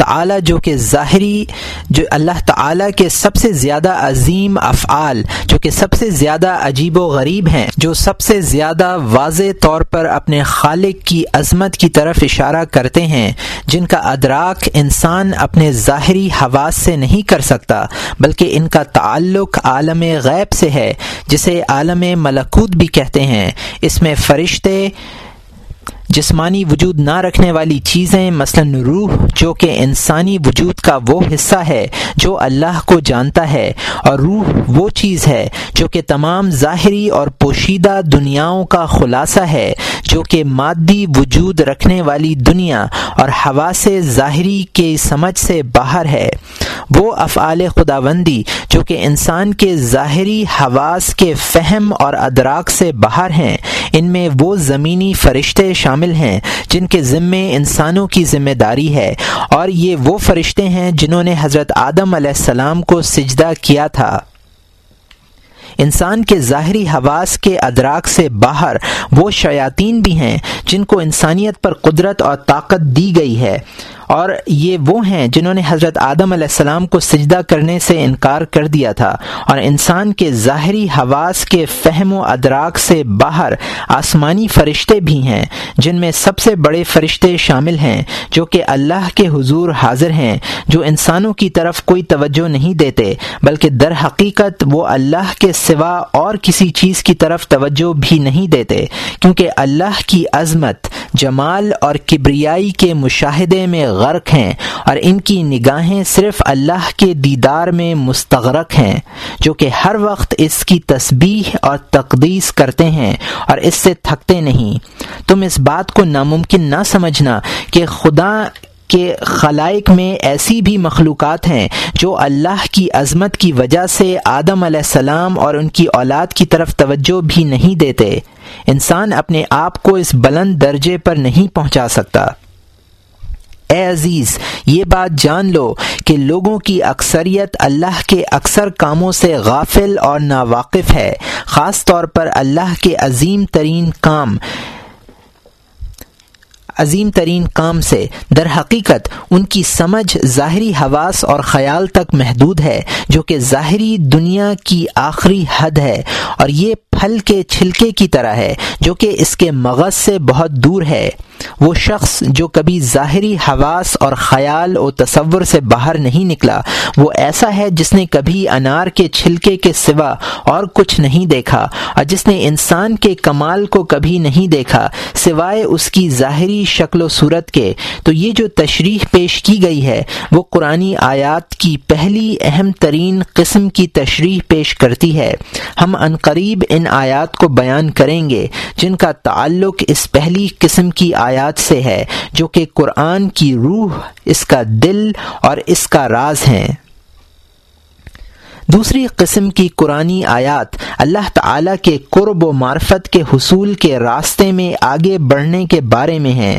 A: تعالیٰ کے سب سے زیادہ عظیم افعال جو کہ سب سے زیادہ عجیب و غریب ہیں، جو سب سے زیادہ واضح طور پر اپنے خالق کی عظمت کی طرف اشارہ کرتے ہیں، جن کا ادراک انسان اپنے ظاہری حواس سے نہیں کر سکتا، بلکہ ان کا تعلق عالم غیب سے ہے جسے عالم ملکوت بھی کہتے ہیں۔ اس میں فرشتے، جسمانی وجود نہ رکھنے والی چیزیں مثلا روح جو کہ انسانی وجود کا وہ حصہ ہے جو اللہ کو جانتا ہے، اور روح وہ چیز ہے جو کہ تمام ظاہری اور پوشیدہ دنیاؤں کا خلاصہ ہے جو کہ مادی وجود رکھنے والی دنیا اور حواس ظاہری کے سمجھ سے باہر ہے۔ وہ افعال خداوندی جو کہ انسان کے ظاہری حواس کے فہم اور ادراک سے باہر ہیں، ان میں وہ زمینی فرشتے شامل ہیں جن کے ذمے انسانوں کی ذمہ داری ہے، اور یہ وہ فرشتے ہیں جنہوں نے حضرت آدم علیہ السلام کو سجدہ کیا تھا۔ انسان کے ظاہری حواس کے ادراک سے باہر وہ شیاطین بھی ہیں جن کو انسانیت پر قدرت اور طاقت دی گئی ہے، اور یہ وہ ہیں جنہوں نے حضرت آدم علیہ السلام کو سجدہ کرنے سے انکار کر دیا تھا، اور انسان کے ظاہری حواس کے فہم و ادراک سے باہر آسمانی فرشتے بھی ہیں، جن میں سب سے بڑے فرشتے شامل ہیں جو کہ اللہ کے حضور حاضر ہیں، جو انسانوں کی طرف کوئی توجہ نہیں دیتے، بلکہ در حقیقت وہ اللہ کے سوا اور کسی چیز کی طرف توجہ بھی نہیں دیتے، کیونکہ اللہ کی عظمت، جمال اور کبریائی کے مشاہدے میں غرق ہیں، اور ان کی نگاہیں صرف اللہ کے دیدار میں مستغرق ہیں، جو کہ ہر وقت اس کی تسبیح اور تقدیس کرتے ہیں اور اس سے تھکتے نہیں۔ تم اس بات کو ناممکن نہ سمجھنا کہ خدا کہ خلائق میں ایسی بھی مخلوقات ہیں جو اللہ کی عظمت کی وجہ سے آدم علیہ السلام اور ان کی اولاد کی طرف توجہ بھی نہیں دیتے۔ انسان اپنے آپ کو اس بلند درجے پر نہیں پہنچا سکتا۔ اے عزیز، یہ بات جان لو کہ لوگوں کی اکثریت اللہ کے اکثر کاموں سے غافل اور ناواقف ہے، خاص طور پر اللہ کے عظیم ترین کام سے۔ در حقیقت ان کی سمجھ ظاہری حواس اور خیال تک محدود ہے، جو کہ ظاہری دنیا کی آخری حد ہے، اور یہ پھل کے چھلکے کی طرح ہے جو کہ اس کے مغز سے بہت دور ہے۔ وہ شخص جو کبھی ظاہری حواس اور خیال و تصور سے باہر نہیں نکلا، وہ ایسا ہے جس نے کبھی انار کے چھلکے کے سوا اور کچھ نہیں دیکھا، اور جس نے انسان کے کمال کو کبھی نہیں دیکھا سوائے اس کی ظاہری شکل و صورت کے۔ تو یہ جو تشریح پیش کی گئی ہے وہ قرآنی آیات کی پہلی اہم ترین قسم کی تشریح پیش کرتی ہے۔ ہم عنقریب ان آیات کو بیان کریں گے جن کا تعلق اس پہلی قسم کی آیات سے ہے، جو کہ قرآن کی روح، اس کا دل اور اس کا راز ہیں۔ دوسری قسم کی قرآنی آیات اللہ تعالیٰ کے قرب و معرفت کے حصول کے راستے میں آگے بڑھنے کے بارے میں ہیں۔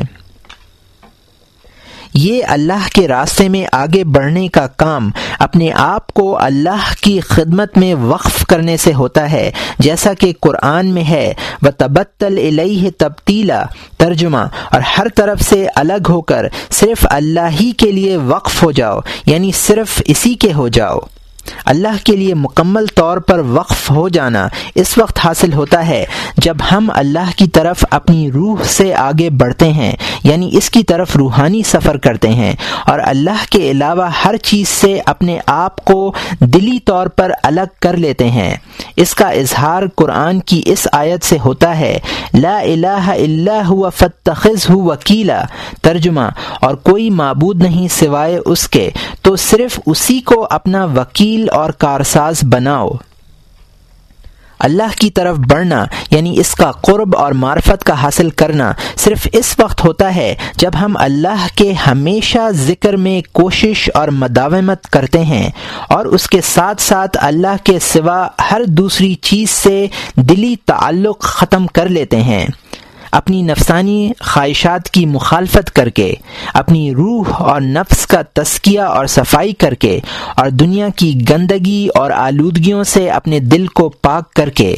A: یہ اللہ کے راستے میں آگے بڑھنے کا کام اپنے آپ کو اللہ کی خدمت میں وقف کرنے سے ہوتا ہے، جیسا کہ قرآن میں ہے وَتَبَتَّلْ إِلَيْهِ تَبْتِيلًا، ترجمہ، اور ہر طرف سے الگ ہو کر صرف اللہ ہی کے لیے وقف ہو جاؤ، یعنی صرف اسی کے ہو جاؤ۔ اللہ کے لیے مکمل طور پر وقف ہو جانا اس وقت حاصل ہوتا ہے جب ہم اللہ کی طرف اپنی روح سے آگے بڑھتے ہیں، یعنی اس کی طرف روحانی سفر کرتے ہیں، اور اللہ کے علاوہ ہر چیز سے اپنے آپ کو دلی طور پر الگ کر لیتے ہیں۔ اس کا اظہار قرآن کی اس آیت سے ہوتا ہے لا الہ الا هو فاتخذہ وکیلا، ترجمہ، اور کوئی معبود نہیں سوائے اس کے، تو صرف اسی کو اپنا وکیل اور کارساز بناؤ۔ اللہ کی طرف بڑھنا یعنی اس کا قرب اور معرفت کا حاصل کرنا صرف اس وقت ہوتا ہے جب ہم اللہ کے ہمیشہ ذکر میں کوشش اور مداومت کرتے ہیں، اور اس کے ساتھ ساتھ اللہ کے سوا ہر دوسری چیز سے دلی تعلق ختم کر لیتے ہیں، اپنی نفسانی خواہشات کی مخالفت کر کے، اپنی روح اور نفس کا تزکیہ اور صفائی کر کے، اور دنیا کی گندگی اور آلودگیوں سے اپنے دل کو پاک کر کے۔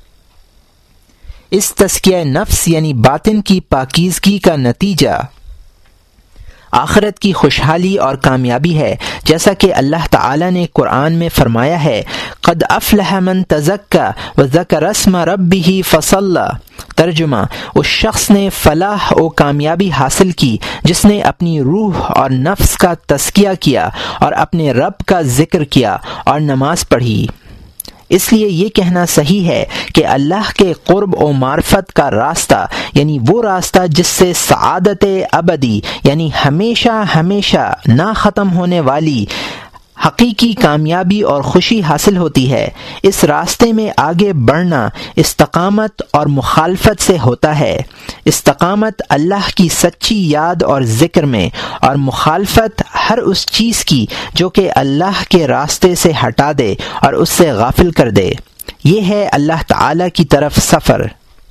A: اس تزکیہ نفس یعنی باطن کی پاکیزگی کا نتیجہ آخرت کی خوشحالی اور کامیابی ہے، جیسا کہ اللہ تعالی نے قرآن میں فرمایا ہے قد افلح من تزکا وذکر اسم ربہ فصلی، ترجمہ، اس شخص نے فلاح و کامیابی حاصل کی جس نے اپنی روح اور نفس کا تزکیہ کیا اور اپنے رب کا ذکر کیا اور نماز پڑھی۔ اس لیے یہ کہنا صحیح ہے کہ اللہ کے قرب و معرفت کا راستہ یعنی وہ راستہ جس سے سعادت ابدی یعنی ہمیشہ ہمیشہ نہ ختم ہونے والی حقیقی کامیابی اور خوشی حاصل ہوتی ہے، اس راستے میں آگے بڑھنا استقامت اور مخالفت سے ہوتا ہے۔ استقامت اللہ کی سچی یاد اور ذکر میں، اور مخالفت ہر اس چیز کی جو کہ اللہ کے راستے سے ہٹا دے اور اس سے غافل کر دے۔ یہ ہے اللہ تعالی کی طرف سفر۔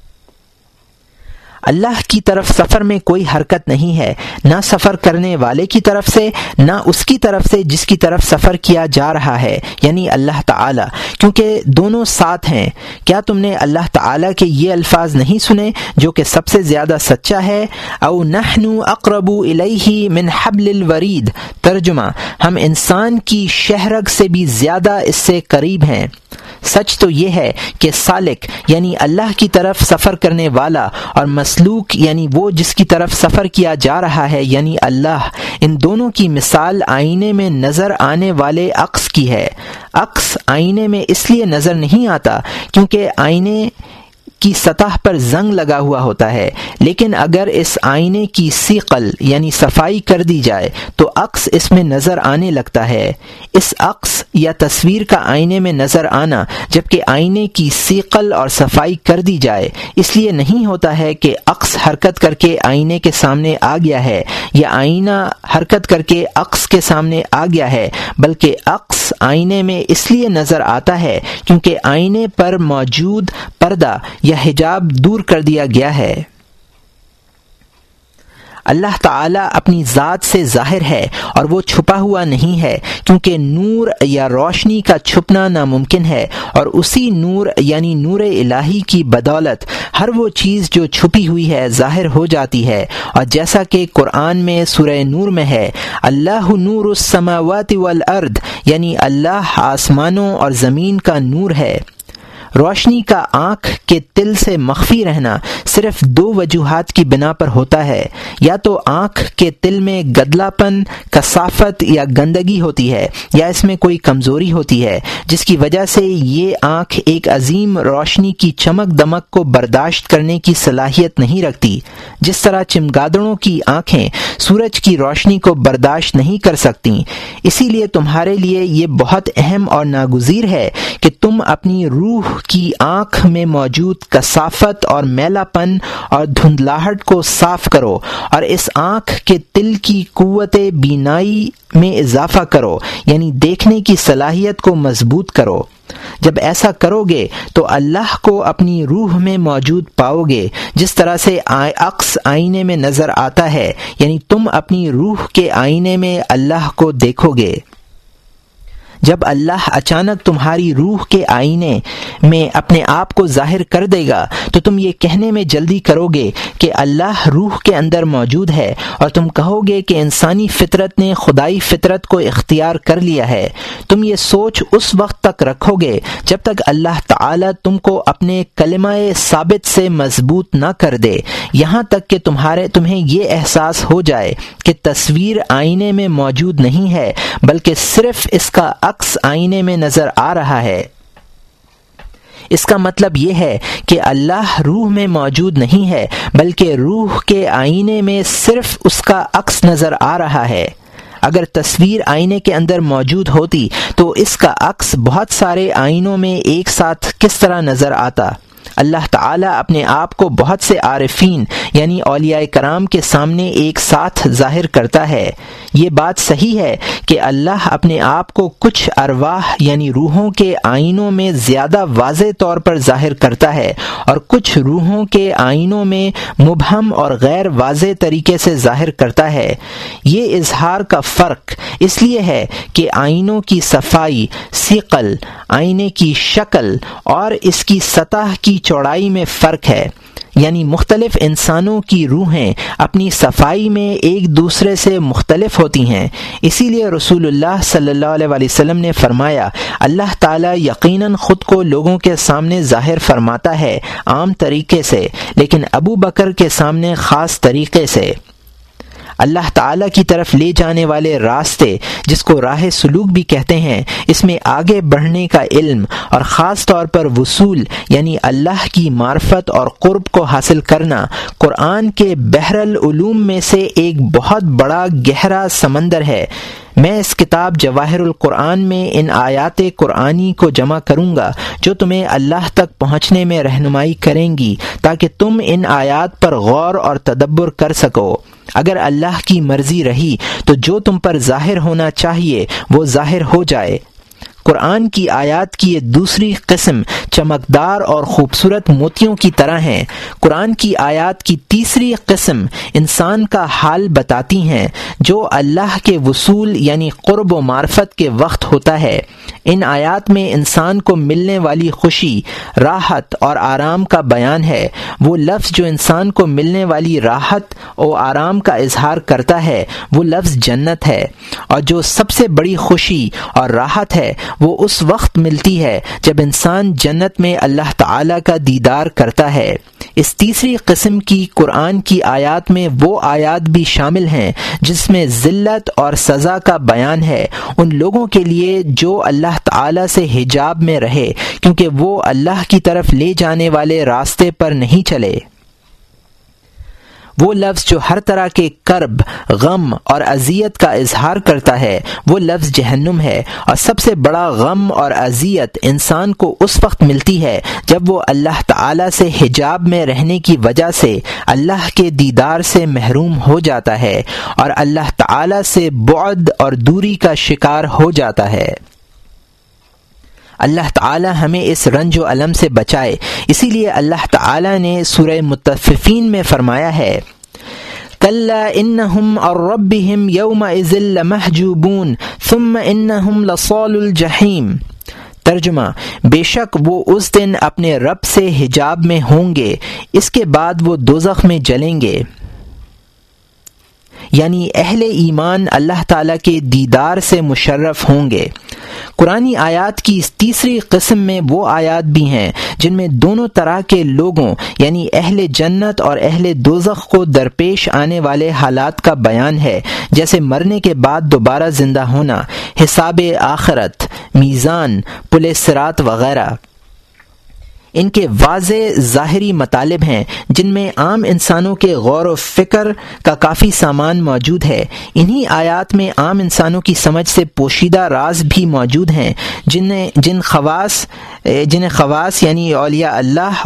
A: اللہ کی طرف سفر میں کوئی حرکت نہیں ہے، نہ سفر کرنے والے کی طرف سے، نہ اس کی طرف سے جس کی طرف سفر کیا جا رہا ہے، یعنی اللہ تعالی، کیونکہ دونوں ساتھ ہیں۔ کیا تم نے اللہ تعالی کے یہ الفاظ نہیں سنے جو کہ سب سے زیادہ سچا ہے؟ او نحن اقرب الیہ من حبل الورید، ترجمہ، ہم انسان کی شہرگ سے بھی زیادہ اس سے قریب ہیں۔ سچ تو یہ ہے کہ سالک یعنی اللہ کی طرف سفر کرنے والا اور مسلوک یعنی وہ جس کی طرف سفر کیا جا رہا ہے یعنی اللہ، ان دونوں کی مثال آئینے میں نظر آنے والے عکس کی ہے۔ عکس آئینے میں اس لیے نظر نہیں آتا کیونکہ آئینے کی سطح پر زنگ لگا ہوا ہوتا ہے، لیکن اگر اس آئینے کی ثقل یعنی صفائی کر دی جائے تو عکس اس میں نظر آنے لگتا ہے۔ اس عکس یا تصویر کا آئینے میں نظر آنا جبکہ آئینے کی ثقل اور صفائی کر دی جائے اس لیے نہیں ہوتا ہے کہ عکس حرکت کر کے آئینے کے سامنے آ گیا ہے یا آئینہ حرکت کر کے عکس کے سامنے آ گیا ہے، بلکہ عکس آئینے میں اس لیے نظر آتا ہے کیونکہ آئینے پر موجود پردہ یا حجاب دور کر دیا گیا ہے۔ اللہ تعالیٰ اپنی ذات سے ظاہر ہے اور وہ چھپا ہوا نہیں ہے، کیونکہ نور یا روشنی کا چھپنا ناممکن ہے، اور اسی نور یعنی نور الہی کی بدولت ہر وہ چیز جو چھپی ہوئی ہے ظاہر ہو جاتی ہے۔ اور جیسا کہ قرآن میں سورہ نور میں ہے، اللہ نور السماوات والارض، یعنی اللہ آسمانوں اور زمین کا نور ہے۔ روشنی کا آنکھ کے تل سے مخفی رہنا صرف دو وجوہات کی بنا پر ہوتا ہے، یا تو آنکھ کے تل میں گدلا پن، کثافت یا گندگی ہوتی ہے، یا اس میں کوئی کمزوری ہوتی ہے جس کی وجہ سے یہ آنکھ ایک عظیم روشنی کی چمک دمک کو برداشت کرنے کی صلاحیت نہیں رکھتی، جس طرح چمگادڑوں کی آنکھیں سورج کی روشنی کو برداشت نہیں کر سکتی۔ اسی لیے تمہارے لیے یہ بہت اہم اور ناگزیر ہے کہ تم اپنی روح کی آنکھ میں موجود کثافت اور میلا پن اور دھندلاہٹ کو صاف کرو، اور اس آنکھ کے تل کی قوت بینائی میں اضافہ کرو، یعنی دیکھنے کی صلاحیت کو مضبوط کرو۔ جب ایسا کرو گے تو اللہ کو اپنی روح میں موجود پاؤ گے، جس طرح سے عکس آئینے میں نظر آتا ہے، یعنی تم اپنی روح کے آئینے میں اللہ کو دیکھو گے۔ جب اللہ اچانک تمہاری روح کے آئینے میں اپنے آپ کو ظاہر کر دے گا تو تم یہ کہنے میں جلدی کرو گے کہ اللہ روح کے اندر موجود ہے، اور تم کہو گے کہ انسانی فطرت نے خدائی فطرت کو اختیار کر لیا ہے۔ تم یہ سوچ اس وقت تک رکھو گے جب تک اللہ تعالیٰ تم کو اپنے کلمہ ثابت سے مضبوط نہ کر دے، یہاں تک کہ تمہیں یہ احساس ہو جائے کہ تصویر آئینے میں موجود نہیں ہے بلکہ صرف اس کا عکس آئینے میں نظر آ رہا ہے۔ اس کا مطلب یہ ہے کہ اللہ روح میں موجود نہیں ہے بلکہ روح کے آئینے میں صرف اس کا عکس نظر آ رہا ہے۔ اگر تصویر آئینے کے اندر موجود ہوتی تو اس کا عکس بہت سارے آئینوں میں ایک ساتھ کس طرح نظر آتا؟ اللہ تعالیٰ اپنے آپ کو بہت سے عارفین یعنی اولیاء کرام کے سامنے ایک ساتھ ظاہر کرتا ہے۔ یہ بات صحیح ہے کہ اللہ اپنے آپ کو کچھ ارواح یعنی روحوں کے آئینوں میں زیادہ واضح طور پر ظاہر کرتا ہے، اور کچھ روحوں کے آئینوں میں مبہم اور غیر واضح طریقے سے ظاہر کرتا ہے۔ یہ اظہار کا فرق اس لیے ہے کہ آئینوں کی صفائی، ثقل، آئینے کی شکل اور اس کی سطح کی چوڑائی میں فرق ہے، یعنی مختلف انسانوں کی روحیں اپنی صفائی میں ایک دوسرے سے مختلف ہوتی ہیں۔ اسی لیے رسول اللہ صلی اللہ علیہ وسلم نے فرمایا، اللہ تعالیٰ یقیناً خود کو لوگوں کے سامنے ظاہر فرماتا ہے عام طریقے سے، لیکن ابو بکر کے سامنے خاص طریقے سے۔ اللہ تعالیٰ کی طرف لے جانے والے راستے، جس کو راہ سلوک بھی کہتے ہیں، اس میں آگے بڑھنے کا علم اور خاص طور پر وصول یعنی اللہ کی معرفت اور قرب کو حاصل کرنا قرآن کے بحر العلوم میں سے ایک بہت بڑا گہرا سمندر ہے۔ میں اس کتاب جواہر القرآن میں ان آیات قرآنی کو جمع کروں گا جو تمہیں اللہ تک پہنچنے میں رہنمائی کریں گی، تاکہ تم ان آیات پر غور اور تدبر کر سکو۔ اگر اللہ کی مرضی رہی تو جو تم پر ظاہر ہونا چاہیے وہ ظاہر ہو جائے۔ قرآن کی آیات کی یہ دوسری قسم چمکدار اور خوبصورت موتیوں کی طرح ہیں۔ قرآن کی آیات کی تیسری قسم انسان کا حال بتاتی ہیں جو اللہ کے وصول یعنی قرب و معرفت کے وقت ہوتا ہے۔ ان آیات میں انسان کو ملنے والی خوشی، راحت اور آرام کا بیان ہے۔ وہ لفظ جو انسان کو ملنے والی راحت اور آرام کا اظہار کرتا ہے وہ لفظ جنت ہے، اور جو سب سے بڑی خوشی اور راحت ہے وہ اس وقت ملتی ہے جب انسان جنت میں اللہ تعالیٰ کا دیدار کرتا ہے۔ اس تیسری قسم کی قرآن کی آیات میں وہ آیات بھی شامل ہیں جس میں ذلت اور سزا کا بیان ہے ان لوگوں کے لیے جو اللہ تعالیٰ سے حجاب میں رہے، کیونکہ وہ اللہ کی طرف لے جانے والے راستے پر نہیں چلے۔ وہ لفظ جو ہر طرح کے کرب، غم اور اذیت کا اظہار کرتا ہے وہ لفظ جہنم ہے، اور سب سے بڑا غم اور اذیت انسان کو اس وقت ملتی ہے جب وہ اللہ تعالی سے حجاب میں رہنے کی وجہ سے اللہ کے دیدار سے محروم ہو جاتا ہے اور اللہ تعالی سے بعد اور دوری کا شکار ہو جاتا ہے۔ اللہ تعالی ہمیں اس رنج و الم سے بچائے۔ اسی لیے اللہ تعالی نے سورہ مطففین میں فرمایا ہے کلا انہم عن ربہم یومئذ لمحجوبون ثم انہم لصال الجحیم۔ ترجمہ، بے شک وہ اس دن اپنے رب سے حجاب میں ہوں گے، اس کے بعد وہ دوزخ میں جلیں گے۔ یعنی اہل ایمان اللہ تعالیٰ کے دیدار سے مشرف ہوں گے۔ قرآنی آیات کی اس تیسری قسم میں وہ آیات بھی ہیں جن میں دونوں طرح کے لوگوں یعنی اہل جنت اور اہل دوزخ کو درپیش آنے والے حالات کا بیان ہے، جیسے مرنے کے بعد دوبارہ زندہ ہونا، حساب آخرت، میزان، پل صراط وغیرہ۔ ان کے واضح ظاہری مطالب ہیں جن میں عام انسانوں کے غور و فکر کا کافی سامان موجود ہے۔ انہی آیات میں عام انسانوں کی سمجھ سے پوشیدہ راز بھی موجود ہیں جن خواص یعنی اولیاء اللہ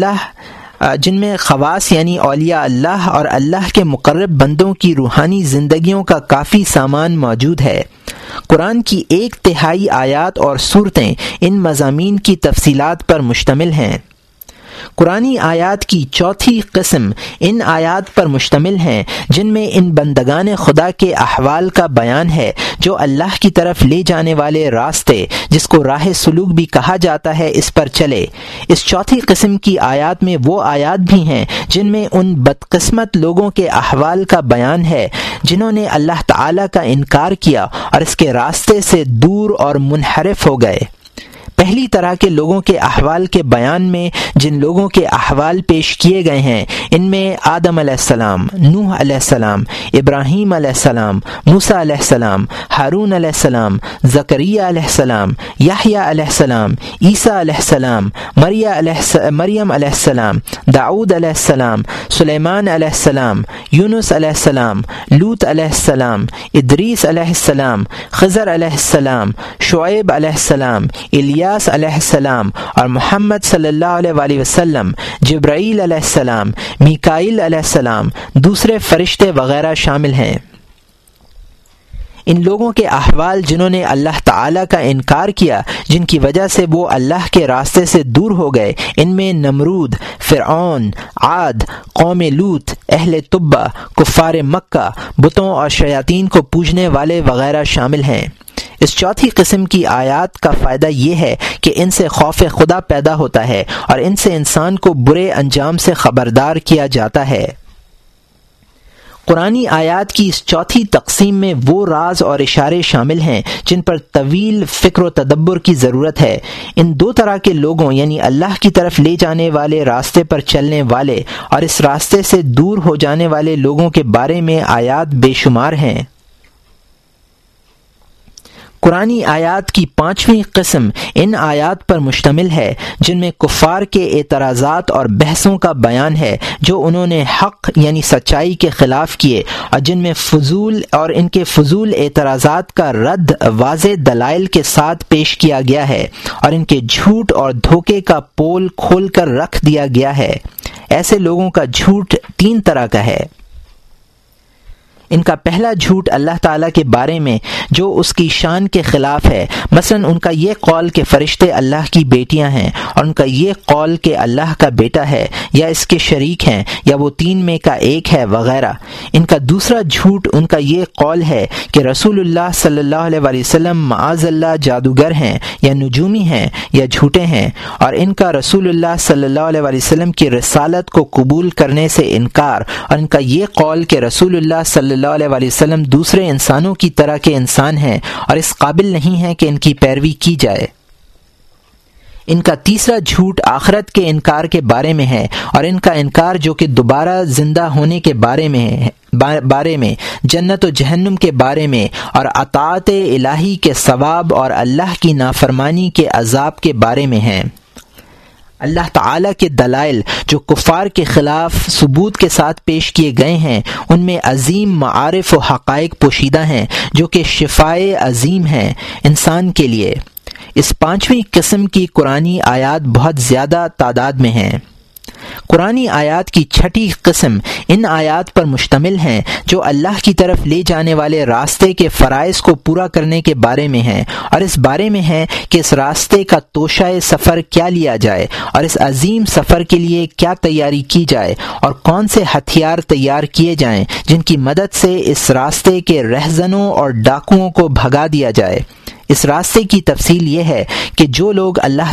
A: اور اللہ کے مقرب بندوں کی روحانی زندگیوں کا کافی سامان موجود ہے۔ قرآن کی 1/3 آیات اور صورتیں ان مضامین کی تفصیلات پر مشتمل ہیں۔ قرآنی آیات کی چوتھی قسم ان آیات پر مشتمل ہیں جن میں ان بندگان خدا کے احوال کا بیان ہے جو اللہ کی طرف لے جانے والے راستے، جس کو راہ سلوک بھی کہا جاتا ہے، اس پر چلے۔ اس چوتھی قسم کی آیات میں وہ آیات بھی ہیں جن میں ان بدقسمت لوگوں کے احوال کا بیان ہے جنہوں نے اللہ تعالی کا انکار کیا اور اس کے راستے سے دور اور منحرف ہو گئے۔ پہلی طرح کے لوگوں کے احوال کے بیان میں جن لوگوں کے احوال پیش کیے گئے ہیں ان میں آدم علیہ السلام، نوح علیہ السلام، ابراہیم علیہ السلام، موسیٰ علیہ السلام، ہارون علیہ السلام، زکریہ علیہ السلام، یحییٰ علیہ السلام، عیسیٰ علیہ السلام، مریم علیہ السلام، داؤد علیہ السلام، سلیمان علیہ السلام، یونس علیہ السلام، لوط علیہ السلام، ادریس علیہ السلام، خضر علیہ السلام، شعیب علیہ السلام، الیاس علیہ السلام اور محمد صلی اللہ علیہ وآلہ وسلم، جبرائیل علیہ السلام، میکائیل علیہ السلام، دوسرے فرشتے وغیرہ شامل ہیں۔ ان لوگوں کے احوال جنہوں نے اللہ تعالیٰ کا انکار کیا، جن کی وجہ سے وہ اللہ کے راستے سے دور ہو گئے، ان میں نمرود، فرعون، عاد، قوم لوط، اہل طبہ، کفار مکہ، بتوں اور شیاطین کو پوجنے والے وغیرہ شامل ہیں۔ اس چوتھی قسم کی آیات کا فائدہ یہ ہے کہ ان سے خوف خدا پیدا ہوتا ہے اور ان سے انسان کو برے انجام سے خبردار کیا جاتا ہے۔ قرآنی آیات کی اس چوتھی تقسیم میں وہ راز اور اشارے شامل ہیں جن پر طویل فکر و تدبر کی ضرورت ہے۔ ان دو طرح کے لوگوں یعنی اللہ کی طرف لے جانے والے راستے پر چلنے والے اور اس راستے سے دور ہو جانے والے لوگوں کے بارے میں آیات بے شمار ہیں۔ قرآنی آیات کی 5ویں قسم ان آیات پر مشتمل ہے جن میں کفار کے اعتراضات اور بحثوں کا بیان ہے جو انہوں نے حق یعنی سچائی کے خلاف کیے، اور جن میں ان کے فضول اعتراضات کا رد واضح دلائل کے ساتھ پیش کیا گیا ہے اور ان کے جھوٹ اور دھوکے کا پول کھول کر رکھ دیا گیا ہے۔ ایسے لوگوں کا جھوٹ 3 طرح کا ہے۔ ان کا پہلا جھوٹ اللہ تعالیٰ کے بارے میں جو اس کی شان کے خلاف ہے، مثلا ان کا یہ قول کہ فرشتے اللہ کی بیٹیاں ہیں، اور ان کا یہ قول کہ اللہ کا بیٹا ہے یا اس کے شریک ہیں یا وہ 3 میں کا ایک ہے وغیرہ۔ ان کا دوسرا جھوٹ ان کا یہ قول ہے کہ رسول اللہ صلی اللہ علیہ وآلہ وسلم معاذ اللہ جادوگر ہیں یا نجومی ہیں یا جھوٹے ہیں، اور ان کا رسول اللہ صلی اللہ علیہ وآلہ وسلم کی رسالت کو قبول کرنے سے انکار، اور ان کا یہ قول کہ رسول اللہ صلی اللہ علیہ وآلہ وسلم دوسرے انسانوں کی طرح کے انسان ہیں اور اس قابل نہیں ہیں کہ ان کی پیروی کی جائے۔ ان کا تیسرا جھوٹ آخرت کے انکار کے بارے میں ہے، اور ان کا انکار جو کہ دوبارہ زندہ ہونے کے بارے میں، جنت و جہنم کے بارے میں، اور اطاعت الہی کے ثواب اور اللہ کی نافرمانی کے عذاب کے بارے میں ہیں۔ اللہ تعالیٰ کے دلائل جو کفار کے خلاف ثبوت کے ساتھ پیش کیے گئے ہیں ان میں عظیم معارف و حقائق پوشیدہ ہیں جو کہ شفائے عظیم ہیں انسان کے لیے۔ اس پانچویں قسم کی قرآنی آیات بہت زیادہ تعداد میں ہیں۔ قرآنی آیات کی چھٹی قسم ان آیات پر مشتمل ہیں جو اللہ کی طرف لے جانے والے راستے کے فرائض کو پورا کرنے کے بارے میں ہیں، اور اس بارے میں ہے کہ اس راستے کا توشہ سفر کیا لیا جائے اور اس عظیم سفر کے لیے کیا تیاری کی جائے اور کون سے ہتھیار تیار کیے جائیں جن کی مدد سے اس راستے کے رہزنوں اور ڈاکوؤں کو بھگا دیا جائے۔ اس راستے کی تفصیل یہ ہے کہ جو لوگ اللہ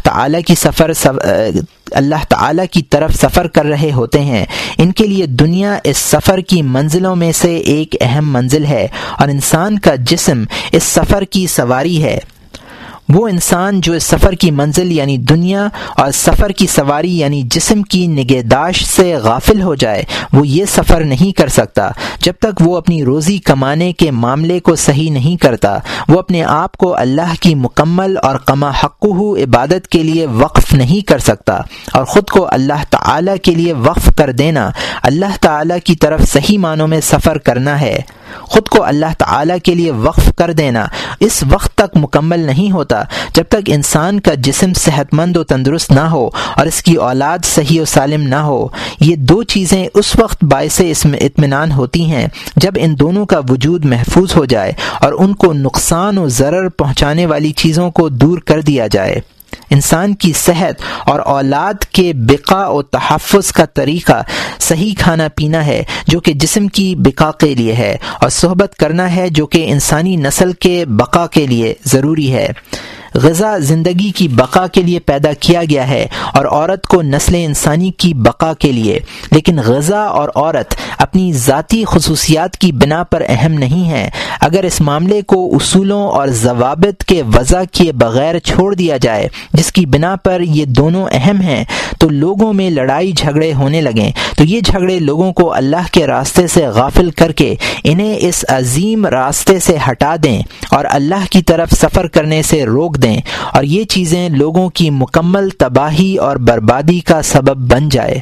A: تعالیٰ کی طرف سفر کر رہے ہوتے ہیں ان کے لیے دنیا اس سفر کی منزلوں میں سے ایک اہم منزل ہے، اور انسان کا جسم اس سفر کی سواری ہے۔ وہ انسان جو اس سفر کی منزل یعنی دنیا اور سفر کی سواری یعنی جسم کی نگہداشت سے غافل ہو جائے وہ یہ سفر نہیں کر سکتا۔ جب تک وہ اپنی روزی کمانے کے معاملے کو صحیح نہیں کرتا وہ اپنے آپ کو اللہ کی مکمل اور کما حقہ عبادت کے لیے وقف نہیں کر سکتا، اور خود کو اللہ تعالیٰ کے لیے وقف کر دینا اللہ تعالیٰ کی طرف صحیح معنوں میں سفر کرنا ہے۔ خود کو اللہ تعالیٰ کے لیے وقف کر دینا اس وقت تک مکمل نہیں ہوتا جب تک انسان کا جسم صحت مند و تندرست نہ ہو اور اس کی اولاد صحیح و سالم نہ ہو۔ یہ دو چیزیں اس وقت باعث اطمینان ہوتی ہیں جب ان دونوں کا وجود محفوظ ہو جائے اور ان کو نقصان و ضرر پہنچانے والی چیزوں کو دور کر دیا جائے۔ انسان کی صحت اور اولاد کے بقا و تحفظ کا طریقہ صحیح کھانا پینا ہے جو کہ جسم کی بقا کے لیے ہے، اور صحبت کرنا ہے جو کہ انسانی نسل کے بقا کے لیے ضروری ہے۔ غذا زندگی کی بقا کے لیے پیدا کیا گیا ہے اور عورت کو نسل انسانی کی بقا کے لیے، لیکن غذا اور عورت اپنی ذاتی خصوصیات کی بنا پر اہم نہیں ہیں۔ اگر اس معاملے کو اصولوں اور ضوابط کے وضع کیے بغیر چھوڑ دیا جائے جس کی بنا پر یہ دونوں اہم ہیں تو لوگوں میں لڑائی جھگڑے ہونے لگیں، تو یہ جھگڑے لوگوں کو اللہ کے راستے سے غافل کر کے انہیں اس عظیم راستے سے ہٹا دیں اور اللہ کی طرف سفر کرنے سے روک دیں، اور یہ چیزیں لوگوں کی مکمل تباہی اور بربادی کا سبب بن جائے۔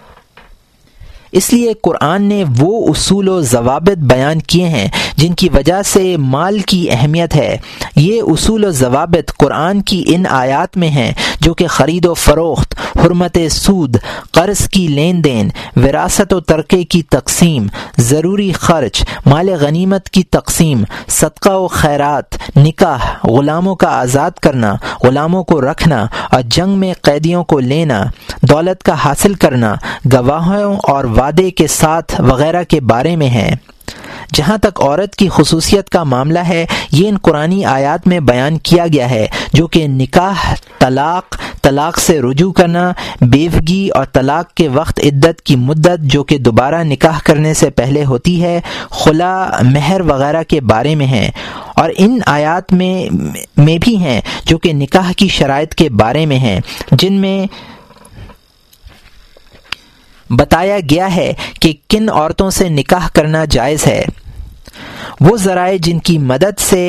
A: اس لیے قرآن نے وہ اصول و ضوابط بیان کیے ہیں جن کی وجہ سے مال کی اہمیت ہے۔ یہ اصول و ضوابط قرآن کی ان آیات میں ہیں جو کہ خرید و فروخت، حرمت سود، قرض کی لین دین، وراثت و ترکے کی تقسیم، ضروری خرچ، مال غنیمت کی تقسیم، صدقہ و خیرات، نکاح، غلاموں کا آزاد کرنا، غلاموں کو رکھنا اور جنگ میں قیدیوں کو لینا، دولت کا حاصل کرنا، گواہوں اور وعدے کے ساتھ وغیرہ کے بارے میں ہیں۔ جہاں تک عورت کی خصوصیت کا معاملہ ہے یہ ان قرآنی آیات میں بیان کیا گیا ہے جو کہ نکاح، طلاق، طلاق سے رجوع کرنا، بیوگی اور طلاق کے وقت عدت کی مدت جو کہ دوبارہ نکاح کرنے سے پہلے ہوتی ہے، خلا، مہر وغیرہ کے بارے میں ہیں، اور ان آیات میں بھی ہیں جو کہ نکاح کی شرائط کے بارے میں ہیں جن میں بتایا گیا ہے کہ کن عورتوں سے نکاح کرنا جائز ہے۔ وہ ذرائع جن کی مدد سے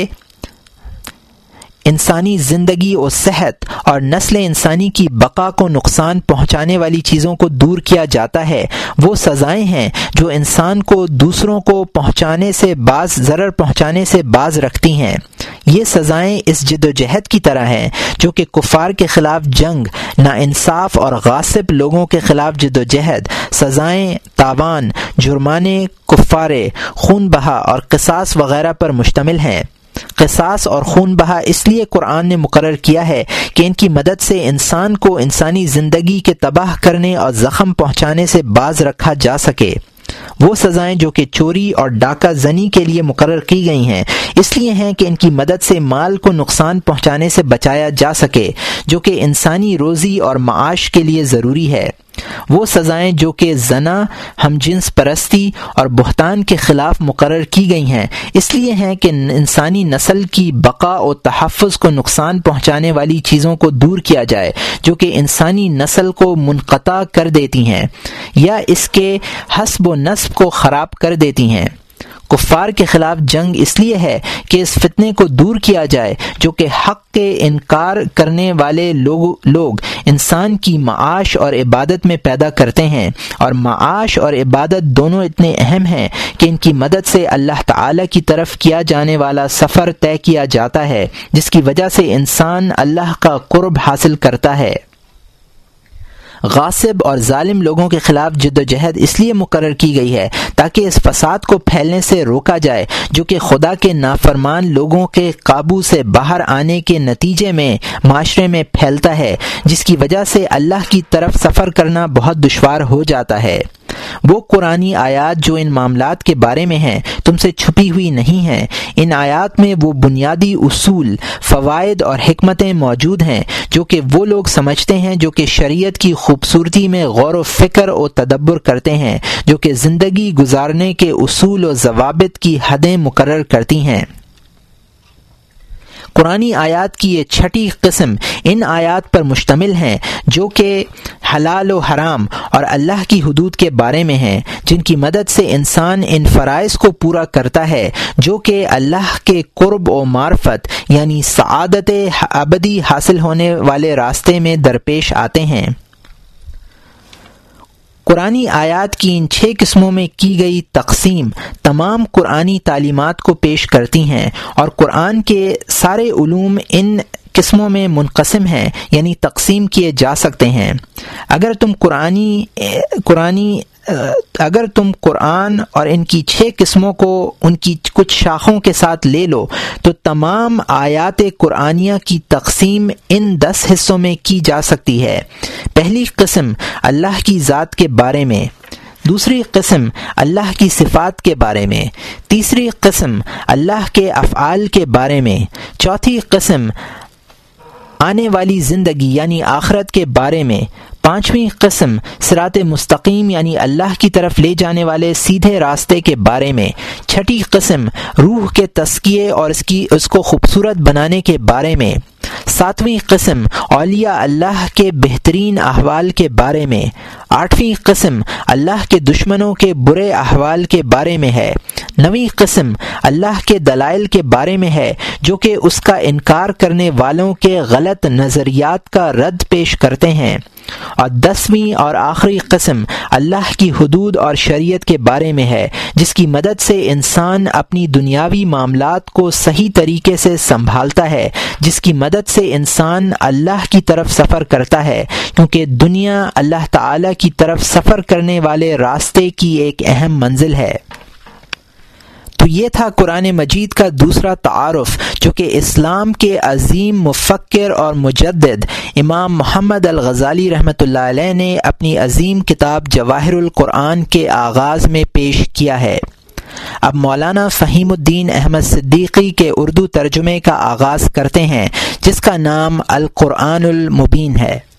A: انسانی زندگی و صحت اور نسل انسانی کی بقا کو نقصان پہنچانے والی چیزوں کو دور کیا جاتا ہے، وہ سزائیں ہیں جو انسان کو دوسروں کو ضرر پہنچانے سے باز رکھتی ہیں۔ یہ سزائیں اس جد و جہد کی طرح ہیں جو کہ کفار کے خلاف جنگ، ناانصاف اور غاصب لوگوں کے خلاف جد و جہد، سزائیں، تاوان، جرمانے، کفارے، خون بہا اور قصاص وغیرہ پر مشتمل ہیں۔ قصاص اور خون بہا اس لیے قرآن نے مقرر کیا ہے کہ ان کی مدد سے انسان کو انسانی زندگی کے تباہ کرنے اور زخم پہنچانے سے باز رکھا جا سکے۔ وہ سزائیں جو کہ چوری اور ڈاکہ زنی کے لیے مقرر کی گئی ہیں اس لیے ہیں کہ ان کی مدد سے مال کو نقصان پہنچانے سے بچایا جا سکے جو کہ انسانی روزی اور معاش کے لیے ضروری ہے۔ وہ سزائیں جو کہ زنا، ہم جنس پرستی اور بہتان کے خلاف مقرر کی گئی ہیں اس لیے ہیں کہ انسانی نسل کی بقا و تحفظ کو نقصان پہنچانے والی چیزوں کو دور کیا جائے جو کہ انسانی نسل کو منقطع کر دیتی ہیں یا اس کے حسب و نسب کو خراب کر دیتی ہیں۔ کفار کے خلاف جنگ اس لیے ہے کہ اس فتنے کو دور کیا جائے جو کہ حق کے انکار کرنے والے لوگ انسان کی معاش اور عبادت میں پیدا کرتے ہیں، اور معاش اور عبادت دونوں اتنے اہم ہیں کہ ان کی مدد سے اللہ تعالی کی طرف کیا جانے والا سفر طے کیا جاتا ہے، جس کی وجہ سے انسان اللہ کا قرب حاصل کرتا ہے۔ غاصب اور ظالم لوگوں کے خلاف جد و جہد اس لیے مقرر کی گئی ہے تاکہ اس فساد کو پھیلنے سے روکا جائے جو کہ خدا کے نافرمان لوگوں کے قابو سے باہر آنے کے نتیجے میں معاشرے میں پھیلتا ہے، جس کی وجہ سے اللہ کی طرف سفر کرنا بہت دشوار ہو جاتا ہے۔ وہ قرآنی آیات جو ان معاملات کے بارے میں ہیں تم سے چھپی ہوئی نہیں ہیں۔ ان آیات میں وہ بنیادی اصول، فوائد اور حکمتیں موجود ہیں جو کہ وہ لوگ سمجھتے ہیں جو کہ شریعت کی خوبصورتی میں غور و فکر و تدبر کرتے ہیں، جو کہ زندگی گزارنے کے اصول و ضوابط کی حدیں مقرر کرتی ہیں۔ قرآنی آیات کی یہ چھٹی قسم ان آیات پر مشتمل ہیں جو کہ حلال و حرام اور اللہ کی حدود کے بارے میں ہیں، جن کی مدد سے انسان ان فرائض کو پورا کرتا ہے جو کہ اللہ کے قرب و معرفت یعنی سعادت ابدی حاصل ہونے والے راستے میں درپیش آتے ہیں۔ قرآنی آیات کی ان 6 قسموں میں کی گئی تقسیم تمام قرآنی تعلیمات کو پیش کرتی ہیں، اور قرآن کے سارے علوم ان قسموں میں منقسم ہیں یعنی تقسیم کیے جا سکتے ہیں۔ اگر تم قرآن اور ان کی 6 قسموں کو ان کی کچھ شاخوں کے ساتھ لے لو تو تمام آیات قرآنیہ کی تقسیم ان 10 حصوں میں کی جا سکتی ہے۔ پہلی قسم اللہ کی ذات کے بارے میں، دوسری قسم اللہ کی صفات کے بارے میں، تیسری قسم اللہ کے افعال کے بارے میں، چوتھی قسم آنے والی زندگی یعنی آخرت کے بارے میں، پانچویں قسم صراط مستقیم یعنی اللہ کی طرف لے جانے والے سیدھے راستے کے بارے میں، چھٹی قسم روح کے تزکیے اور اس کو خوبصورت بنانے کے بارے میں، ساتویں قسم اولیاء اللہ کے بہترین احوال کے بارے میں، آٹھویں قسم اللہ کے دشمنوں کے برے احوال کے بارے میں ہے، نویں قسم اللہ کے دلائل کے بارے میں ہے جو کہ اس کا انکار کرنے والوں کے غلط نظریات کا رد پیش کرتے ہیں، اور 10ویں اور آخری قسم اللہ کی حدود اور شریعت کے بارے میں ہے جس کی مدد سے انسان اپنی دنیاوی معاملات کو صحیح طریقے سے سنبھالتا ہے، جس کی مدد سے انسان اللہ کی طرف سفر کرتا ہے، کیونکہ دنیا اللہ تعالی کی طرف سفر کرنے والے راستے کی ایک اہم منزل ہے۔ تو یہ تھا قرآن مجید کا دوسرا تعارف جو کہ اسلام کے عظیم مفکر اور مجدد امام محمد الغزالی رحمۃ اللہ علیہ نے اپنی عظیم کتاب جواہر القرآن کے آغاز میں پیش کیا ہے۔ اب مولانا فہیم الدین احمد صدیقی کے اردو ترجمے کا آغاز کرتے ہیں جس کا نام القرآن المبین ہے۔